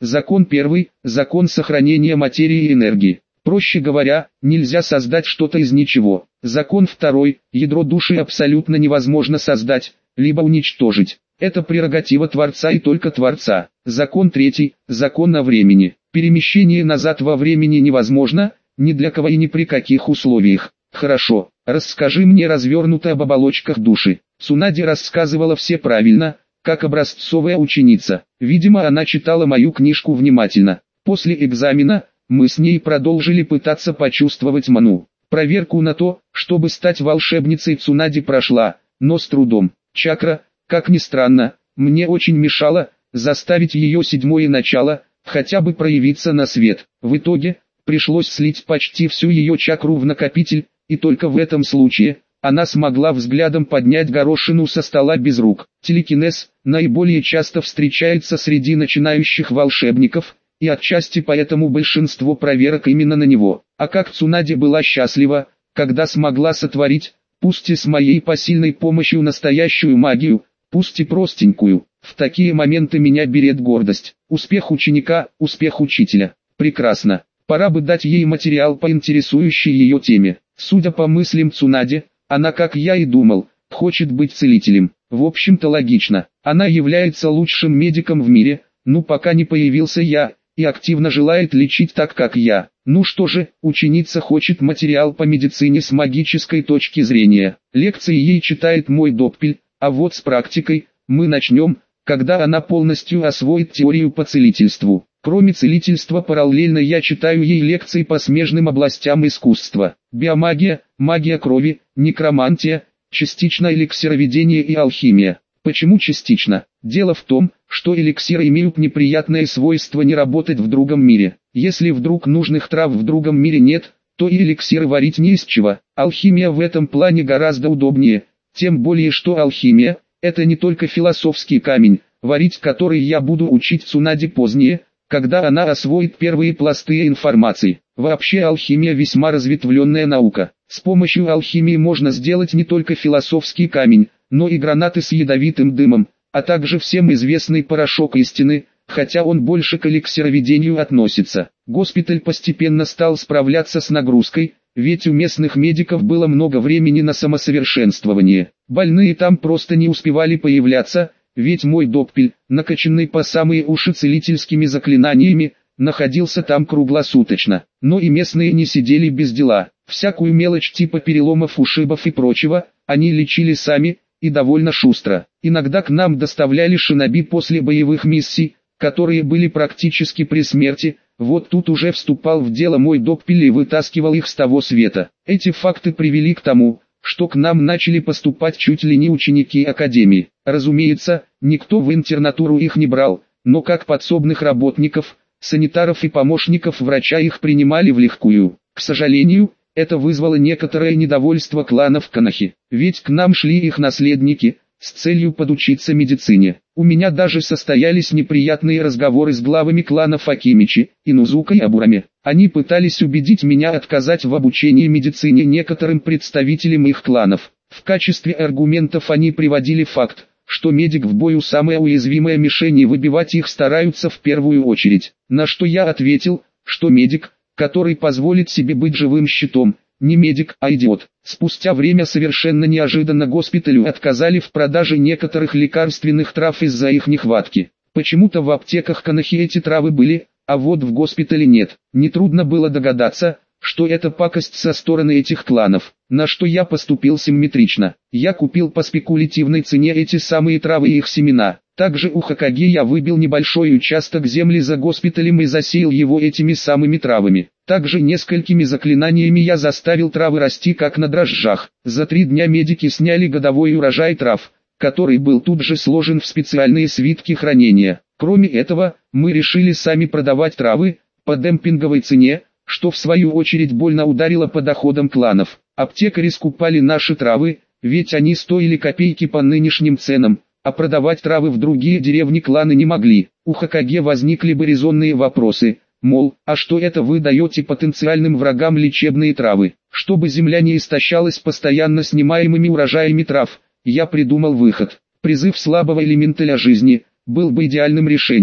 Закон первый – закон сохранения материи и энергии. Проще говоря, нельзя создать что-то из ничего. Закон второй – ядро души абсолютно невозможно создать, либо уничтожить. Это прерогатива Творца и только Творца. Закон третий – закон о времени. Перемещение назад во времени невозможно, ни для кого и ни при каких условиях. Хорошо, расскажи мне развернуто об оболочках души. Цунади рассказывала все правильно, как образцовая ученица. Видимо, она читала мою книжку внимательно. После экзамена мы с ней продолжили пытаться почувствовать ману. Проверку на то, чтобы стать волшебницей, Цунади прошла, но с трудом. Чакра, как ни странно, мне очень мешала заставить ее седьмое начало хотя бы проявиться на свет. В итоге, пришлось слить почти всю ее чакру в накопитель, и только в этом случае она смогла взглядом поднять горошину со стола без рук. Телекинез наиболее часто встречается среди начинающих волшебников, и отчасти поэтому большинство проверок именно на него. А как Цунади была счастлива, когда смогла сотворить, пусть и с моей посильной помощью, настоящую магию, пусть и простенькую. В такие моменты меня берет гордость. Успех ученика, успех учителя. Прекрасно. Пора бы дать ей материал по интересующей ее теме. Судя по мыслям Цунади, она, как я и думал, хочет быть целителем. В общем-то логично. Она является лучшим медиком в мире, пока не появился я, и активно желает лечить так, как я. Ну что же, ученица хочет материал по медицине с магической точки зрения. Лекции ей читает мой доппель, а вот с практикой мы начнем, когда она полностью освоит теорию по целительству. Кроме целительства, параллельно я читаю ей лекции по смежным областям искусства. Биомагия, магия крови, некромантия, частично эликсироведение и алхимия. Почему частично? Дело в том, что эликсиры имеют неприятное свойство не работать в другом мире. Если вдруг нужных трав в другом мире нет, то и эликсиры варить не из чего. Алхимия в этом плане гораздо удобнее, тем более что алхимия – это не только философский камень, варить который я буду учить Цунади позднее, когда она освоит первые пласты информации. Вообще алхимия весьма разветвленная наука. С помощью алхимии можно сделать не только философский камень, но и гранаты с ядовитым дымом, а также всем известный порошок истины, хотя он больше к эликсироведению относится. Госпиталь постепенно стал справляться с нагрузкой, ведь у местных медиков было много времени на самосовершенствование. Больные там просто не успевали появляться, ведь мой доппель, накачанный по самые уши целительскими заклинаниями, находился там круглосуточно. Но и местные не сидели без дела. Всякую мелочь типа переломов, ушибов и прочего, они лечили сами, и довольно шустро. Иногда к нам доставляли шиноби после боевых миссий, которые были практически при смерти. Вот тут уже вступал в дело мой доппель и вытаскивал их с того света. Эти факты привели к тому, что к нам начали поступать чуть ли не ученики академии. Разумеется, никто в интернатуру их не брал, но как подсобных работников, санитаров и помощников врача их принимали влегкую. К сожалению, это вызвало некоторое недовольство кланов Канахи, ведь к нам шли их наследники, с целью подучиться медицине. У меня даже состоялись неприятные разговоры с главами кланов Акимичи, Инузука и Абурами. Они пытались убедить меня отказать в обучении медицине некоторым представителям их кланов. В качестве аргументов они приводили факт, что медик в бою самая уязвимая мишень и выбивать их стараются в первую очередь. На что я ответил, что медик, который позволит себе быть живым щитом, не медик, а идиот. Спустя время совершенно неожиданно госпиталю отказали в продаже некоторых лекарственных трав из-за их нехватки. Почему-то в аптеках Канахи эти травы были, а вот в госпитале нет. Нетрудно было догадаться, что это пакость со стороны этих кланов, на что я поступил симметрично. Я купил по спекулятивной цене эти самые травы и их семена. Также у Хокаге я выбил небольшой участок земли за госпиталем и засеял его этими самыми травами. Также несколькими заклинаниями я заставил травы расти как на дрожжах. За 3 дня медики сняли годовой урожай трав, который был тут же сложен в специальные свитки хранения. Кроме этого, мы решили сами продавать травы по демпинговой цене, что в свою очередь больно ударило по доходам кланов. Аптекари скупали наши травы, ведь они стоили копейки по нынешним ценам, а продавать травы в другие деревни кланы не могли. У Хокаге возникли бы резонные вопросы, мол, а что это вы даете потенциальным врагам лечебные травы? Чтобы земля не истощалась постоянно снимаемыми урожаями трав, я придумал выход. Призыв слабого элементаля жизни был бы идеальным решением.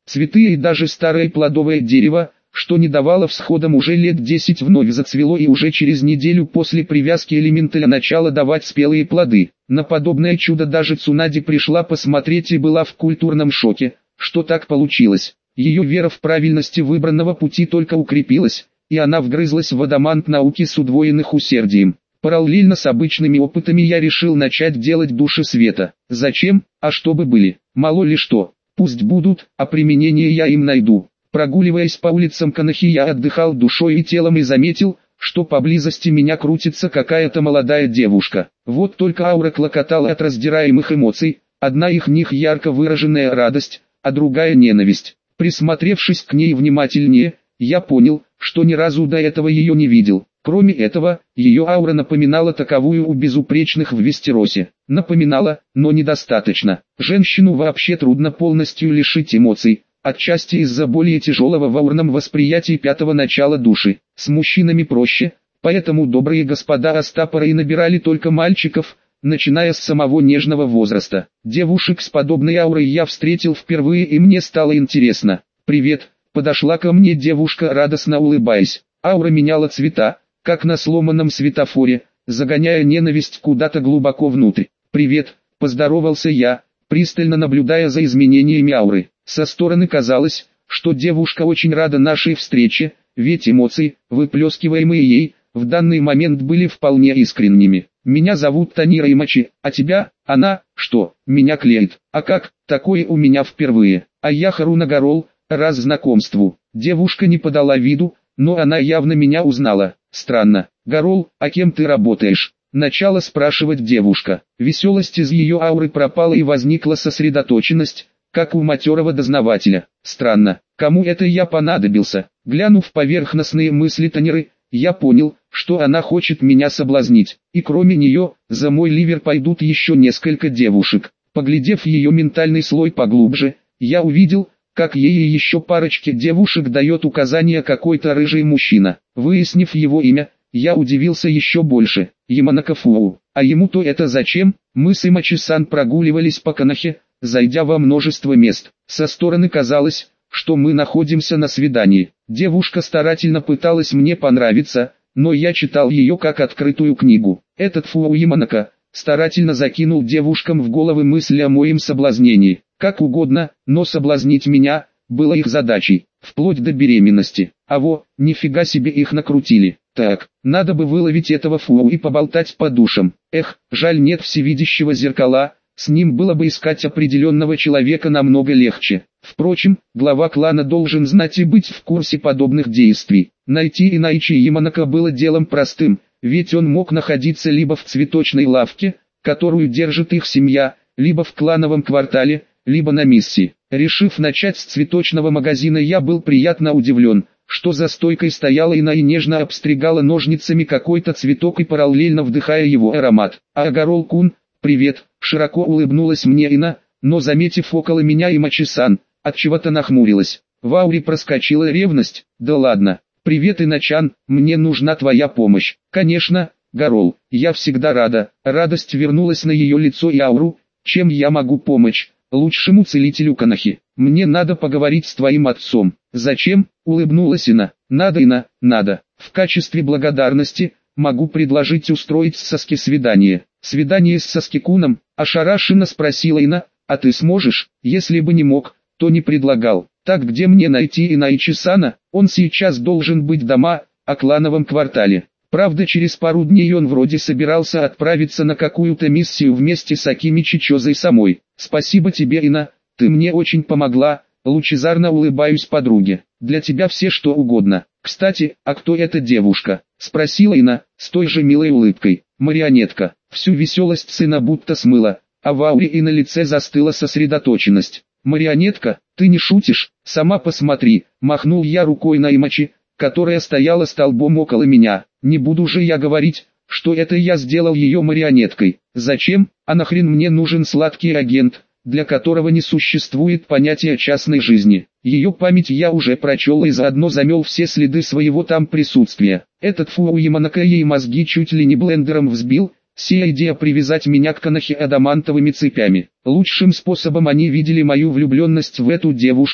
Цветы и даже старое плодовое дерево, что не давало всходам уже лет 10, вновь зацвело и уже через неделю после привязки элементаля начало давать спелые плоды. На подобное чудо даже Цунади пришла посмотреть и была в культурном шоке, что так получилось. Ее вера в правильности выбранного пути только укрепилась, и она вгрызлась в адамант науки с удвоенных усердием. Параллельно с обычными опытами я решил начать делать души света. Зачем? А чтобы были. Мало ли что. Пусть будут, а применение я им найду. Прогуливаясь по улицам Конохи, я отдыхал душой и телом и заметил, что поблизости меня крутится какая-то молодая девушка. Вот только аура клокотала от раздираемых эмоций, одна из них ярко выраженная радость, а другая ненависть. Присмотревшись к ней внимательнее, я понял, что ни разу до этого ее не видел. Кроме этого, ее аура напоминала таковую у безупречных в Вестеросе. Напоминала, но недостаточно. Женщину вообще трудно полностью лишить эмоций, отчасти из-за более тяжелого в аурном восприятии пятого начала души. С мужчинами проще, поэтому добрые господа Астапора и набирали только мальчиков, начиная с самого нежного возраста. Девушек с подобной аурой я встретил впервые и мне стало интересно. «Привет», подошла ко мне девушка, радостно улыбаясь. Аура меняла цвета, как на сломанном светофоре, загоняя ненависть куда-то глубоко внутрь. «Привет», поздоровался я, пристально наблюдая за изменениями ауры. Со стороны казалось, что девушка очень рада нашей встрече, ведь эмоции, выплескиваемые ей, в данный момент были вполне искренними. «Меня зовут Танира Имачи, а тебя?» «Она, что, меня клеит? А как, такое у меня впервые. А я Харуна Гарол, раз знакомству». Девушка не подала виду, но она явно меня узнала. «Странно. Гарол, а кем ты работаешь?» Начала спрашивать девушка. Веселость из ее ауры пропала и возникла сосредоточенность, как у матерого дознавателя. Странно, кому это я понадобился? Глянув поверхностные мысли Таниры, я понял, что она хочет меня соблазнить. И кроме нее, за мой ливер пойдут еще несколько девушек. Поглядев ее ментальный слой поглубже, я увидел, как ей и еще парочке девушек дает указания какой-то рыжий мужчина. Выяснив его имя, я удивился еще больше. Яманака Фуу. А ему-то это зачем? Мы с Имачи-сан прогуливались по Конохе, зайдя во множество мест. Со стороны казалось, что мы находимся на свидании. Девушка старательно пыталась мне понравиться, но я читал ее как открытую книгу. Этот Фуу Яманака старательно закинул девушкам в головы мысли о моем соблазнении. Как угодно, но соблазнить меня было их задачей, вплоть до беременности. А во, нифига себе их накрутили. Так, надо бы выловить этого Фуу и поболтать по душам. Эх, жаль нет всевидящего зеркала, с ним было бы искать определенного человека намного легче. Впрочем, глава клана должен знать и быть в курсе подобных действий. Найти Инайчи Яманака было делом простым, ведь он мог находиться либо в цветочной лавке, которую держит их семья, либо в клановом квартале, либо на миссии. Решив начать с цветочного магазина, я был приятно удивлен, что за стойкой стояла Ина и нежно обстригала ножницами какой-то цветок и параллельно вдыхая его аромат. «А Гарол-кун, привет!» Широко улыбнулась мне Ина, но заметив около меня Имачи-сан, отчего-то нахмурилась. В ауре проскочила ревность. «Да ладно! Привет, Ина-чан, мне нужна твоя помощь!» «Конечно, Гарол, я всегда рада!» Радость вернулась на ее лицо и ауру. «Чем я могу помочь?» «Лучшему целителю Конохи. Мне надо поговорить с твоим отцом». «Зачем?» — улыбнулась Ина. «Надо, Ина, надо. В качестве благодарности могу предложить устроить с Саски свидание». «Свидание с Саски-куном?» — ошарашенно спросила Ина. «А ты сможешь?» «Если бы не мог, то не предлагал». «Так где мне найти Инайчи-сана? Он сейчас должен быть дома, о клановом квартале». Правда, через пару дней он вроде собирался отправиться на какую-то миссию вместе с Акимичи Чозой самой. «Спасибо тебе, Ина, ты мне очень помогла», лучезарно улыбаюсь подруге. «Для тебя все что угодно. Кстати, а кто эта девушка?» спросила Ина, с той же милой улыбкой. «Марионетка». Всю веселость сына будто смыла, а в ауре и на лице застыла сосредоточенность. «Марионетка, ты не шутишь? Сама посмотри», махнул я рукой на Имачи, которая стояла столбом около меня. «Не буду же я говорить, что это я сделал ее марионеткой. Зачем? А нахрен мне нужен сладкий агент, для которого не существует понятия частной жизни? Ее память я уже прочел и заодно замел все следы своего там присутствия. Этот Фуу Яманака ей мозги чуть ли не блендером взбил, сия идея привязать меня к Конохе адамантовыми цепями. Лучшим способом они видели мою влюбленность в эту девушку,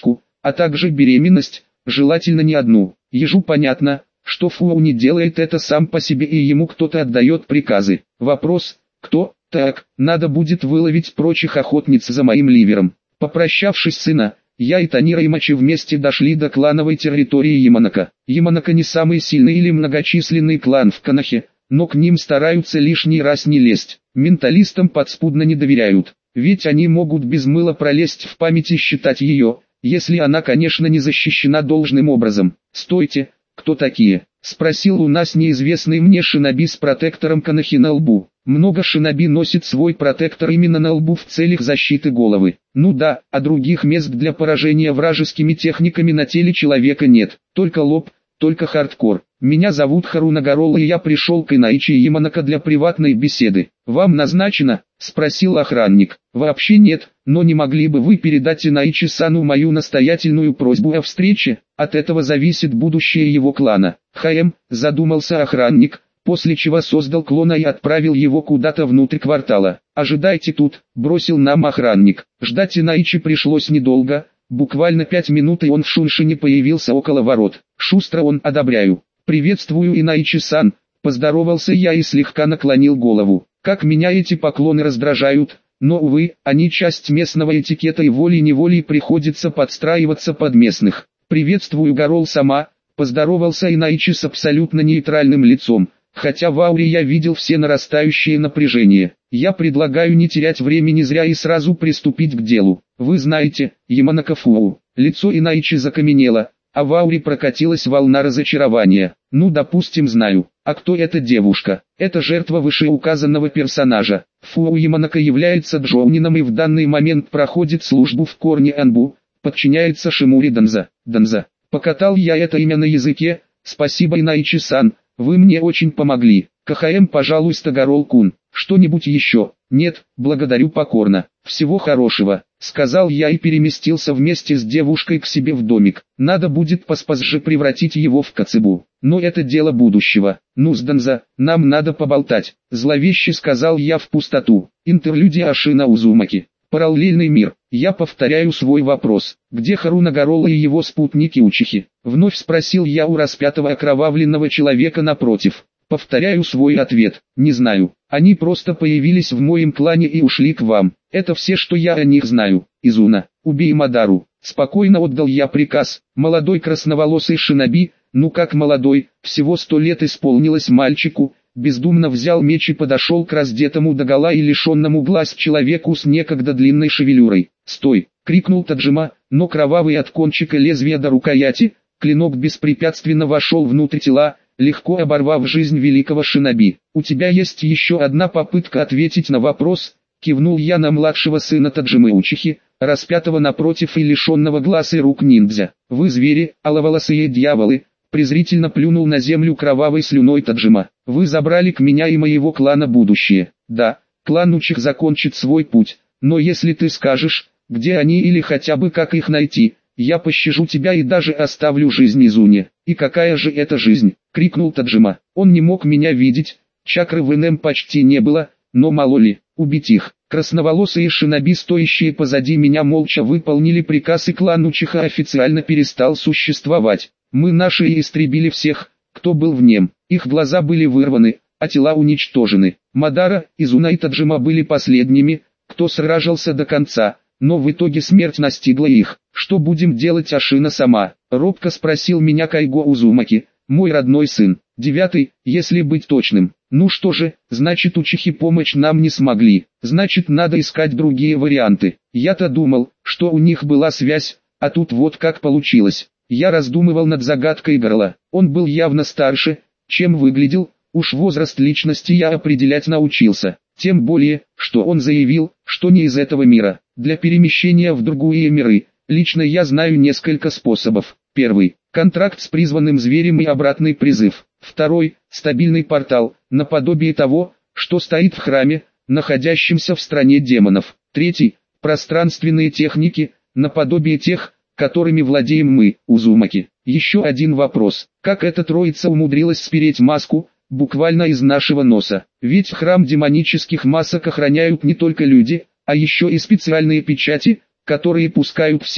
а также беременность, желательно не одну. Ежу понятно, что Фуау не делает это сам по себе и ему кто-то отдает приказы. Вопрос, кто? Так, надо будет выловить прочих охотниц за моим ливером. Попрощавшись с сына, я и Танира Имачи вместе дошли до клановой территории Яманака. Яманака не самый сильный или многочисленный клан в Конохе, но к ним стараются лишний раз не лезть. Менталистам подспудно не доверяют, ведь они могут без мыла пролезть в память и считать ее, если она, конечно, не защищена должным образом. «Стойте, кто такие?» — спросил у нас неизвестный мне шиноби с протектором Конохи на лбу. Много шиноби носит свой протектор именно на лбу в целях защиты головы. Ну да, а других мест для поражения вражескими техниками на теле человека нет, только лоб, только хардкор. Меня зовут Харуна Гарола и я пришел к Инаичи Яманака для приватной беседы. «Вам назначено?» — спросил охранник. «Вообще нет, но не могли бы вы передать Инаичи-сану мою настоятельную просьбу о встрече? От этого зависит будущее его клана». Задумался охранник, после чего создал клона и отправил его куда-то внутрь квартала. «Ожидайте тут», — бросил нам охранник. Ждать Инаичи пришлось недолго, буквально 5 минут и он в Шуншине появился около ворот. Шустро он, одобряю. «Приветствую, Инаичи-сан», — поздоровался я и слегка наклонил голову. Как меня эти поклоны раздражают, но увы, они часть местного этикета и волей-неволей приходится подстраиваться под местных. «Приветствую, Гарол сама», — поздоровался Инаичи с абсолютно нейтральным лицом, хотя в ауре я видел все нарастающее напряжение. «Я предлагаю не терять времени зря и сразу приступить к делу. Вы знаете, Яманака Фуау». Лицо Инаичи закаменело, а в ауре прокатилась волна разочарования. «Ну, допустим, знаю. А кто эта девушка?» «Это жертва вышеуказанного персонажа. Фуау Яманака является джоунином и в данный момент проходит службу в корне Анбу, подчиняется Шимури Данза». «Данза». Покатал я это имя на языке. «Спасибо, Инаичи-сан, вы мне очень помогли. Пожалуйста, Гарол-кун. Что-нибудь еще?» «Нет, благодарю покорно. Всего хорошего», — сказал я и переместился вместе с девушкой к себе в домик. Надо будет поспозже превратить его в кацебу. Но это дело будущего. «Ну, Сданза, нам надо поболтать», — зловеще сказал я в пустоту. Интерлюдия Ашина Узумаки. Параллельный мир. Я повторяю свой вопрос. «Где Харуна Гарола и его спутники-учихи?» Вновь спросил я у распятого окровавленного человека напротив. Повторяю свой ответ. «Не знаю. Они просто появились в моем клане и ушли к вам. Это все, что я о них знаю. Изуна, убей Мадару». Спокойно отдал я приказ. Молодой красноволосый шиноби, ну как молодой, всего 100 лет исполнилось мальчику, бездумно взял меч и подошел к раздетому догола и лишенному глаз человеку с некогда длинной шевелюрой. «Стой!» — крикнул Таджима, но кровавый от кончика лезвия до рукояти, клинок беспрепятственно вошел внутрь тела, легко оборвав жизнь великого шиноби. «У тебя есть еще одна попытка ответить на вопрос», — кивнул я на младшего сына Таджимы Учихи, распятого напротив и лишенного глаз и рук ниндзя. «Вы звери, аловолосые дьяволы», — презрительно плюнул на землю кровавой слюной Таджима. «Вы забрали к меня и моего клана будущее. Да, клан Учих закончит свой путь, но если ты скажешь, где они или хотя бы как их найти, я пощажу тебя и даже оставлю жизнь Изуне». «И какая же это жизнь?» — крикнул Таджима. Он не мог меня видеть, чакры в НМ почти не было, но мало ли, убить их. Красноволосые шиноби, стоящие позади меня, молча выполнили приказ, и клан Учиха официально перестал существовать. Мы наши и истребили всех, кто был в нем. Их глаза были вырваны, а тела уничтожены. Мадара, Изуна и Таджима были последними, кто сражался до конца, но в итоге смерть настигла их. «Что будем делать, Ашина сама?» — робко спросил меня Кайго Узумаки, мой родной сын. 9, если быть точным. «Ну что же, значит, учихи помочь нам не смогли, значит, надо искать другие варианты. Я-то думал, что у них была связь, а тут вот как получилось». Я раздумывал над загадкой Гарла. Он был явно старше, чем выглядел, уж возраст личности я определять научился. Тем более, что он заявил, что не из этого мира. Для перемещения в другие миры, лично я знаю несколько способов. Первый – контракт с призванным зверем и обратный призыв. Второй – стабильный портал, наподобие того, что стоит в храме, находящемся в стране демонов. Третий – пространственные техники, наподобие тех, которыми владеем мы, Узумаки. Еще один вопрос: как эта троица умудрилась спереть маску, буквально из нашего носа? Ведь храм демонических масок охраняют не только люди, а еще и специальные печати, которые пускают всех,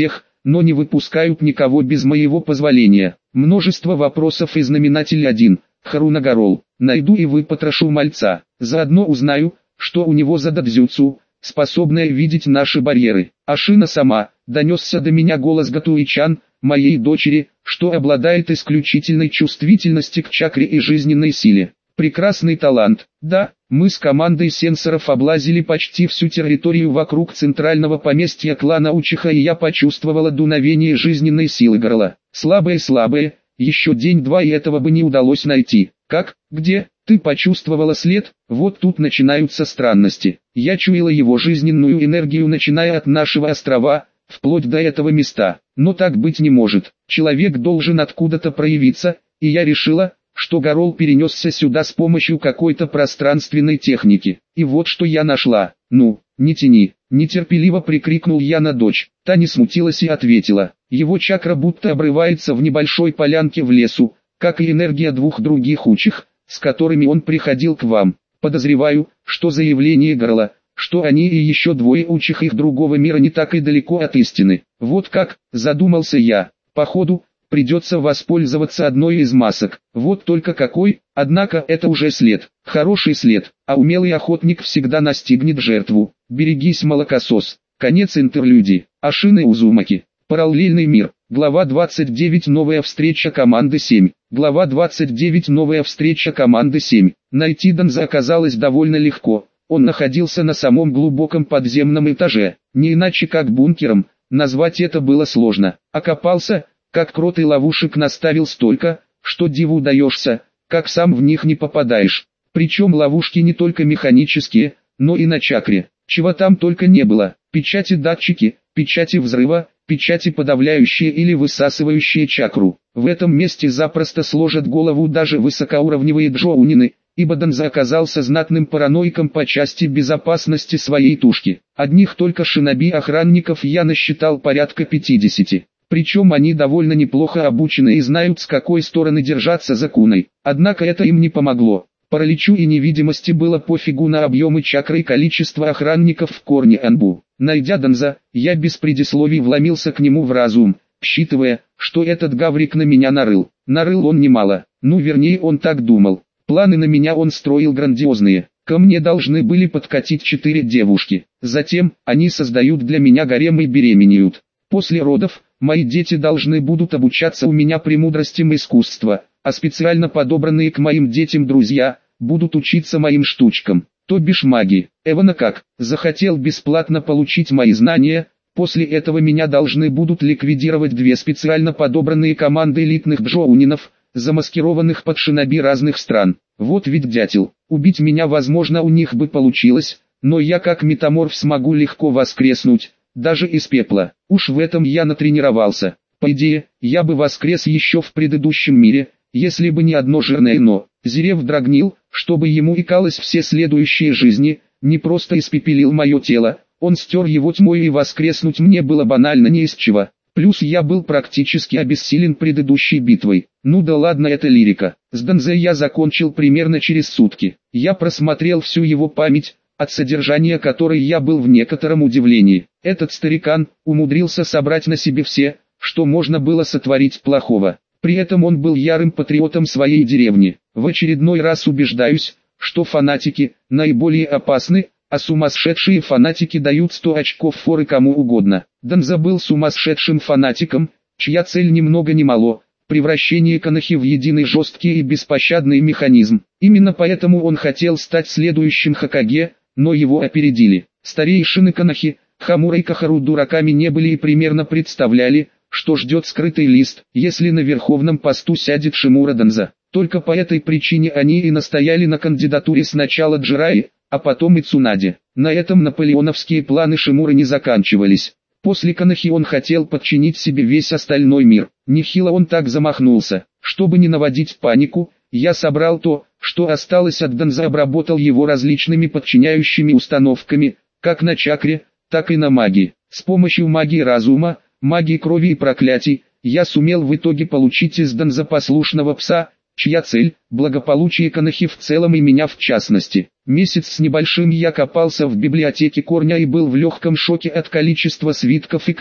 но не выпускают никого без моего позволения. Множество вопросов и знаменатель 1. Харунагарол. Найду и выпотрошу мальца. Заодно узнаю, что у него за дадзюцу, способная видеть наши барьеры. Ашина сама, донесся до меня голос Гатуи-чан, моей дочери, что обладает исключительной чувствительностью к чакре и жизненной силе. Прекрасный талант. Да, мы с командой сенсоров облазили почти всю территорию вокруг центрального поместья клана Учиха, и я почувствовала дуновение жизненной силы горла. Слабое, еще день-два и этого бы не удалось найти. Как? Где? Ты почувствовала след? Вот тут начинаются странности. Я чуяла его жизненную энергию, начиная от нашего острова, вплоть до этого места. Но так быть не может. Человек должен откуда-то проявиться, и я решила, что Горол перенесся сюда с помощью какой-то пространственной техники. И вот что я нашла. Ну, не тяни, нетерпеливо прикрикнул я на дочь. Та не смутилась и ответила. Его чакра будто обрывается в небольшой полянке в лесу, как и энергия двух других учих, с которыми он приходил к вам. Подозреваю, что заявление Горла, что они и еще двое учих их другого мира не так и далеко от истины. Вот как, задумался я. Походу, придется воспользоваться одной из масок. Вот только какой, однако это уже след. Хороший след, а умелый охотник всегда настигнет жертву. Берегись, молокосос. Конец интерлюдии. Ашина Узумаки. Параллельный мир. Глава 29. Новая встреча команды 7. Глава 29. Новая встреча команды 7. Найти Данза оказалось довольно легко. Он находился на самом глубоком подземном этаже. Не иначе как бункером, назвать это было сложно. Окопался, как крот, и ловушек наставил столько, что диву даешься, как сам в них не попадаешь. Причем ловушки не только механические, но и на чакре. Чего там только не было. Печати-датчики, печати взрыва, печати подавляющие или высасывающие чакру. В этом месте запросто сложат голову даже высокоуровневые джоунины, ибо Данза оказался знатным параноиком по части безопасности своей тушки. Одних только шиноби-охранников я насчитал порядка 50. Причем они довольно неплохо обучены и знают, с какой стороны держаться за куной. Однако это им не помогло. Параличу и невидимости было пофигу на объемы чакры и количество охранников в корне Анбу. Найдя Данза, я без предисловий вломился к нему в разум, считывая, что этот гаврик на меня нарыл. Нарыл он немало, вернее он так думал. Планы на меня он строил грандиозные. Ко мне должны были подкатить 4 девушки. Затем, они создают для меня гарем и беременеют. После родов, мои дети должны будут обучаться у меня премудростям искусства, а специально подобранные к моим детям друзья, будут учиться моим штучкам, то бишь магии. Эвана как, захотел бесплатно получить мои знания, после этого меня должны будут ликвидировать 2 специально подобранные команды элитных джоунинов, замаскированных под шиноби разных стран. Вот ведь дятел, убить меня возможно у них бы получилось, но я как метаморф смогу легко воскреснуть, даже из пепла. Уж в этом я натренировался. По идее, я бы воскрес еще в предыдущем мире, если бы не одно жирное «но». Зирев дрогнил, чтобы ему икалось все следующие жизни, не просто испепелил мое тело, он стер его тьмой, и воскреснуть мне было банально не из чего. Плюс я был практически обессилен предыдущей битвой. Ну да ладно, это лирика. С Данзе я закончил примерно через сутки. Я просмотрел всю его память, от содержания которой я был в некотором удивлении. Этот старикан умудрился собрать на себе все, что можно было сотворить плохого. При этом он был ярым патриотом своей деревни. В очередной раз убеждаюсь, что фанатики наиболее опасны, а сумасшедшие фанатики дают 100 очков форы кому угодно. Данза был сумасшедшим фанатиком, чья цель ни много ни мало – превращение Канахи в единый жесткий и беспощадный механизм. Именно поэтому он хотел стать следующим Хокаге, но его опередили. Старейшины Канахи, Хамура и Кахару дураками не были и примерно представляли, что ждет скрытый лист, если на верховном посту сядет Шимура Данза. Только по этой причине они и настояли на кандидатуре сначала Джираи, а потом и Цунаде. На этом наполеоновские планы Шимуры не заканчивались. После Канахи он хотел подчинить себе весь остальной мир. Нехило он так замахнулся. Чтобы не наводить панику, я собрал то, что осталось от Данза, обработал его различными подчиняющими установками, как на чакре, так и на магии. С помощью магии разума, магии крови и проклятий, я сумел в итоге получить из Данза послушного пса, чья цель – благополучие Канахи в целом и меня в частности. Месяц с небольшим я копался в библиотеке корня и был в легком шоке от количества свитков и книг,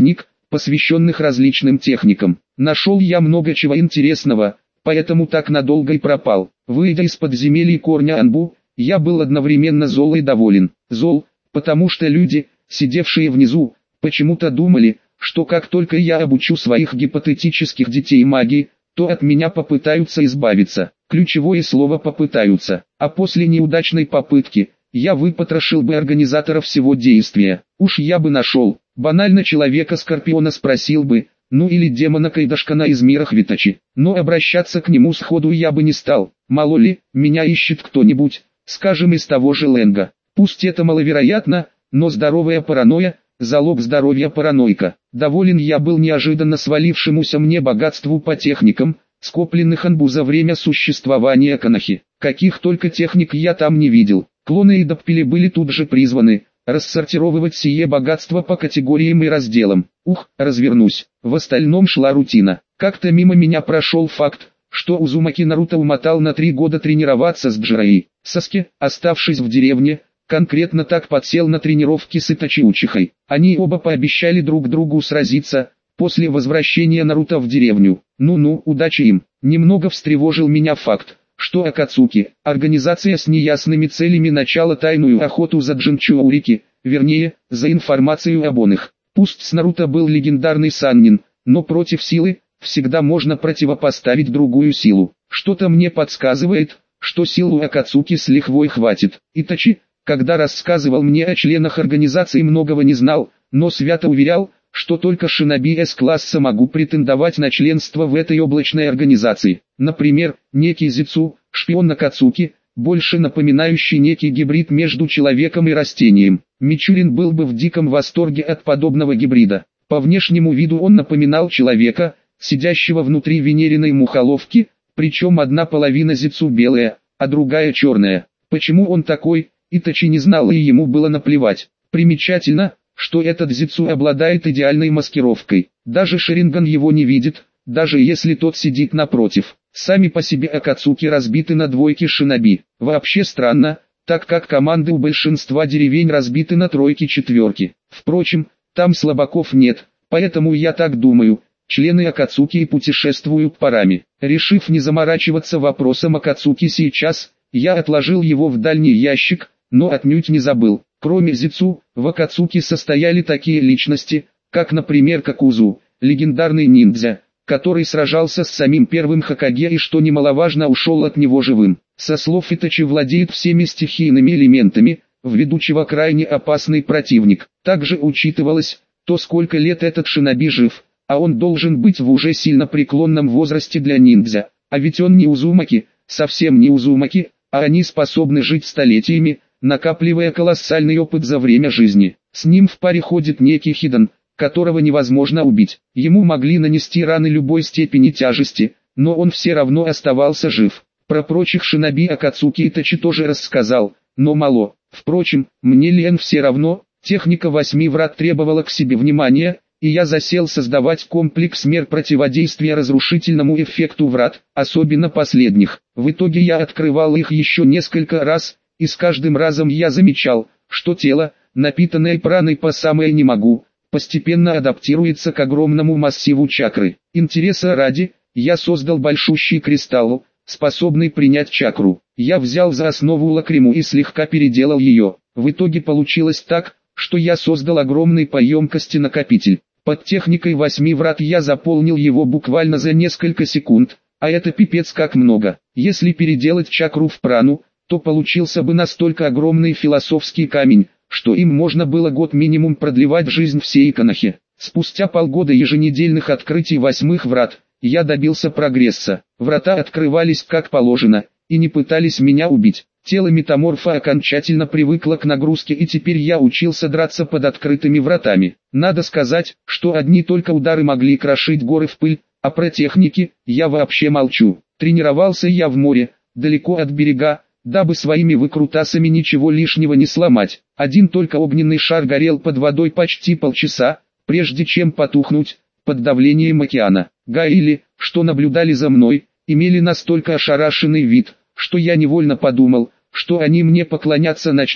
посвященных различным техникам. Нашел я много чего интересного, поэтому так надолго и пропал. Выйдя из подземелья корня Анбу, я был одновременно зол и доволен. Зол, потому что люди, сидевшие внизу, почему-то думали, что как только я обучу своих гипотетических детей магии, то от меня попытаются избавиться. Ключевое слово «попытаются», а после неудачной попытки, я выпотрошил бы организатора всего действия. Уж я бы нашел, банально человека-скорпиона спросил бы, ну или демона Кайдашкана из мира Хвитачи, но обращаться к нему сходу я бы не стал. Мало ли, меня ищет кто-нибудь, скажем из того же Ленга. Пусть это маловероятно, но здоровая паранойя – залог здоровья параноика. Доволен я был неожиданно свалившемуся мне богатству по техникам, скопленных Анбу за время существования Канахи. Каких только техник я там не видел. Клоны и доппели были тут же призваны рассортировывать сие богатство по категориям и разделам. Ух, развернусь. В остальном шла рутина. Как-то мимо меня прошел факт, что Узумаки Наруто умотал на 3 года тренироваться с Джирайи. Саске, оставшись в деревне, конкретно так подсел на тренировки с Итачи Учихой. Они оба пообещали друг другу сразиться после возвращения Наруто в деревню. Ну-ну, удачи им. Немного встревожил меня факт, что Акацуки, организация с неясными целями, начала тайную охоту за Джинчуурики, вернее, за информацию об оных. Пусть с Наруто был легендарный Саннин, но против силы всегда можно противопоставить другую силу. Что-то мне подсказывает, что сил у Акацуки с лихвой хватит. Итачи, когда рассказывал мне о членах организации, многого не знал, но свято уверял, что только шиноби С-класса могу претендовать на членство в этой облачной организации. Например, некий Зицу, шпион Акацуки, больше напоминающий некий гибрид между человеком и растением. Мичурин был бы в диком восторге от подобного гибрида. По внешнему виду он напоминал человека, сидящего внутри венериной мухоловки, причем одна половина Зицу белая, а другая черная. Почему он такой, Итачи не знал, и ему было наплевать. Примечательно, что этот Зицу обладает идеальной маскировкой. Даже Шаринган его не видит, даже если тот сидит напротив. Сами по себе Акацуки разбиты на двойки шиноби. Вообще странно, так как команды у большинства деревень разбиты на тройки-четверки. Впрочем, там слабаков нет, поэтому я так думаю, члены Акацуки и путешествуют парами. Решив не заморачиваться вопросом Акацуки сейчас, я отложил его в дальний ящик, но отнюдь не забыл. Кроме Зицу, в Акацуки состояли такие личности, как, например, Какузу, легендарный ниндзя, который сражался с самим первым Хокаге и, что немаловажно, ушел от него живым. Со слов Итачи, владеет всеми стихийными элементами, ввиду чего крайне опасный противник. Также учитывалось, то сколько лет этот шиноби жив, а он должен быть в уже сильно преклонном возрасте для ниндзя. А ведь он не Узумаки, совсем не Узумаки, а они способны жить столетиями, накапливая колоссальный опыт за время жизни. С ним в паре ходит некий Хидан, которого невозможно убить. Ему могли нанести раны любой степени тяжести, но он все равно оставался жив. Про прочих шиноби Акацуки Итачи тоже рассказал, но мало. Впрочем, мне лень все равно, техника 8 врат требовала к себе внимания, и я засел создавать комплекс мер противодействия разрушительному эффекту врат, особенно последних. В итоге я открывал их еще несколько раз, и с каждым разом я замечал, что тело, напитанное праной по самое не могу, постепенно адаптируется к огромному массиву чакры. Интереса ради, я создал большущий кристалл, способный принять чакру. Я взял за основу лакриму и слегка переделал ее. В итоге получилось так, что я создал огромный по емкости накопитель. Под техникой 8 врат я заполнил его буквально за несколько секунд, а это пипец как много. Если переделать чакру в прану, то получился бы настолько огромный философский камень, что им можно было год минимум продлевать жизнь всей Канахи. Спустя полгода еженедельных открытий 8 врат, я добился прогресса. Врата открывались как положено, и не пытались меня убить. Тело метаморфа окончательно привыкло к нагрузке, и теперь я учился драться под открытыми вратами. Надо сказать, что одни только удары могли крошить горы в пыль, а про техники я вообще молчу. Тренировался я в море, далеко от берега, дабы своими выкрутасами ничего лишнего не сломать. Один только огненный шар горел под водой почти полчаса, прежде чем потухнуть, под давлением океана. Гаили, что наблюдали за мной, имели настолько ошарашенный вид, что я невольно подумал, что они мне поклоняться начнут,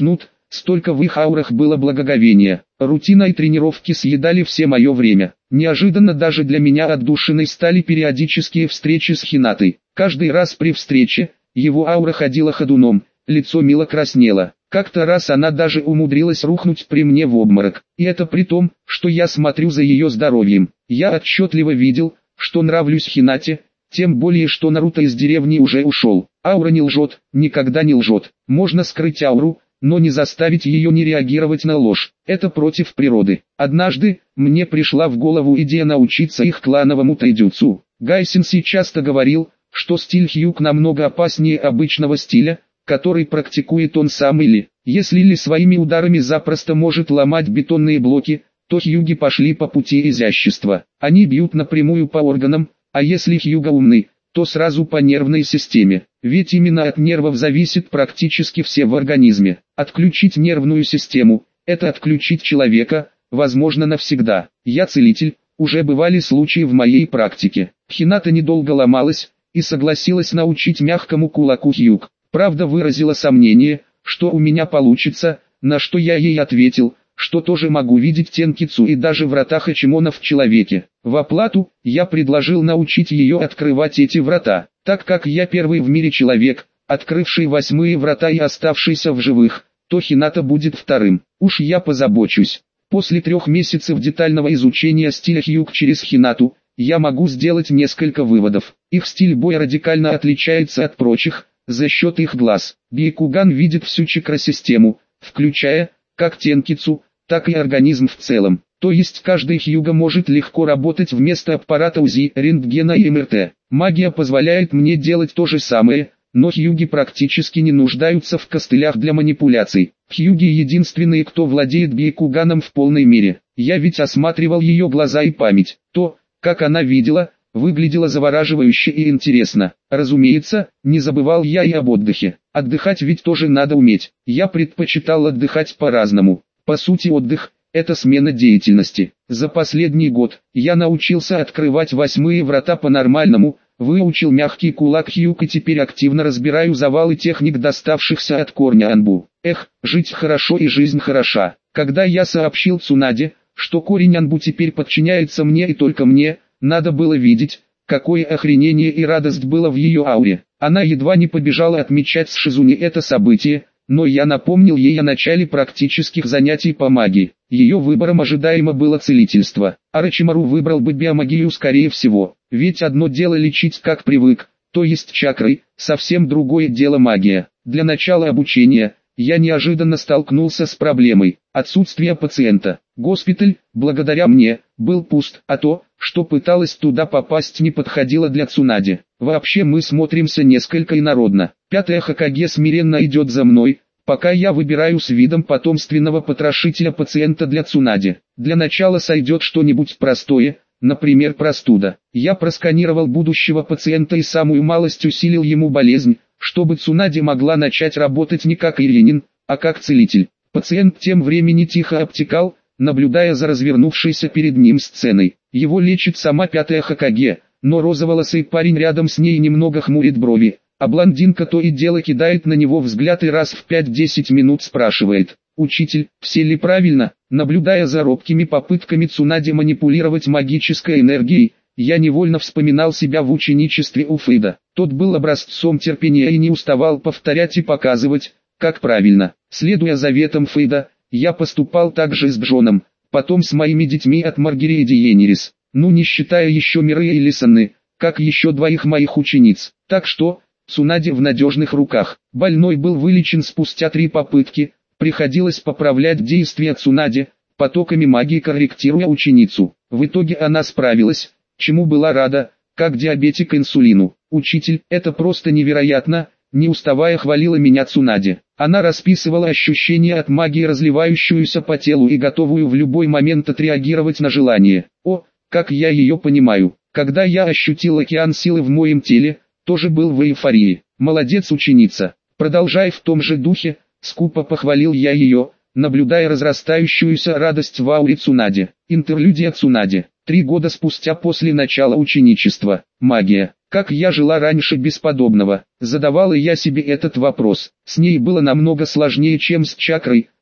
столько в их аурах было благоговения. Рутина и тренировки съедали все мое время. Неожиданно даже для меня отдушиной стали периодические встречи с Хинатой. Каждый раз при встрече, его аура ходила ходуном, лицо мило краснело. Как-то раз она даже умудрилась рухнуть при мне в обморок. И это при том, что я смотрю за ее здоровьем. Я отчетливо видел, что нравлюсь Хинате, тем более что Наруто из деревни уже ушел. Аура не лжет, никогда не лжет. Можно скрыть ауру, но не заставить ее не реагировать на ложь. Это против природы. Однажды, мне пришла в голову идея научиться их клановому тайдзюцу. Гай-сенсей часто говорил, что стиль Хьюг намного опаснее обычного стиля, который практикует он сам или, если Ли своими ударами запросто может ломать бетонные блоки, то Хьюги пошли по пути изящества. Они бьют напрямую по органам, а если Хьюга умны, то сразу по нервной системе. Ведь именно от нервов зависит практически все в организме. Отключить нервную систему – это отключить человека, возможно навсегда. Я целитель, уже бывали случаи в моей практике. Хината недолго ломалась и согласилась научить мягкому кулаку Хьюг. Правда выразила сомнение, что у меня получится, на что я ей ответил, что тоже могу видеть тенкицу и даже врата Хачимона в человеке. В оплату, я предложил научить ее открывать эти врата, так как я первый в мире человек, открывший 8 врата и оставшийся в живых, то Хината будет вторым. Уж я позабочусь. После 3 месяцев детального изучения стиля Хьюг через Хинату, я могу сделать несколько выводов. Их стиль боя радикально отличается от прочих, за счет их глаз. Бейкуган видит всю чакросистему, включая, как тенкицу, так и организм в целом. То есть каждый Хьюга может легко работать вместо аппарата УЗИ, рентгена и МРТ. Магия позволяет мне делать то же самое, но Хьюги практически не нуждаются в костылях для манипуляций. Хьюги единственные, кто владеет Бейкуганом в полной мере. Я ведь осматривал ее глаза и память. То, как она видела, выглядело завораживающе и интересно. Разумеется, не забывал я и об отдыхе. Отдыхать ведь тоже надо уметь. Я предпочитал отдыхать по-разному. По сути, отдых – это смена деятельности. За последний год я научился открывать 8 врата по-нормальному, выучил мягкий кулак Хьюг и теперь активно разбираю завалы техник, доставшихся от корня Анбу. Эх, жить хорошо и жизнь хороша. Когда я сообщил Цунаде, что корень Анбу теперь подчиняется мне и только мне, надо было видеть, какое охренение и радость было в ее ауре. Она едва не побежала отмечать с Шизуни это событие, но я напомнил ей о начале практических занятий по магии. Ее выбором ожидаемо было целительство. Орочимару выбрал бы биомагию скорее всего, ведь одно дело лечить как привык, то есть чакрой, совсем другое дело магия. Для начала обучения я неожиданно столкнулся с проблемой отсутствия пациента. Госпиталь, благодаря мне, был пуст, а то, что пыталась туда попасть, не подходило для Цунади. Вообще мы смотримся несколько инородно. 5-я Хокаге смиренно идет за мной, пока я выбираю с видом потомственного потрошителя пациента для Цунади. Для начала сойдет что-нибудь простое, например простуда. Я просканировал будущего пациента и самую малость усилил ему болезнь, чтобы Цунади могла начать работать не как Иринин, а как целитель. Пациент тем временем тихо обтекал, наблюдая за развернувшейся перед ним сценой. Его лечит сама 5-я Хокаге, но розоволосый парень рядом с ней немного хмурит брови, а блондинка то и дело кидает на него взгляд и раз в 5-10 минут спрашивает: «Учитель, все ли правильно?» Наблюдая за робкими попытками Цунади манипулировать магической энергией, я невольно вспоминал себя в ученичестве у Фейда. Тот был образцом терпения и не уставал повторять и показывать, как правильно. Следуя заветам Фейда, я поступал так же с Джоном, потом с моими детьми от Маргери и Диенерис, не считая еще Миры и Лисаны, как еще 2 моих учениц. Так что, Цунади в надежных руках. Больной был вылечен спустя 3 попытки, приходилось поправлять действия Цунади, потоками магии корректируя ученицу. В итоге она справилась, чему была рада, как диабетик инсулину. «Учитель, это просто невероятно!» Не уставая хвалила меня Цунади. Она расписывала ощущения от магии, разливающуюся по телу и готовую в любой момент отреагировать на желание. О, как я ее понимаю. Когда я ощутил океан силы в моем теле, тоже был в эйфории. Молодец, ученица. Продолжай в том же духе, скупо похвалил я ее, наблюдая разрастающуюся радость в ауре Цунади. Интерлюдия Цунади. 3 года спустя после начала ученичества. Магия. Как я жила раньше без подобного? Задавала я себе этот вопрос. С ней было намного сложнее, чем с чакрой,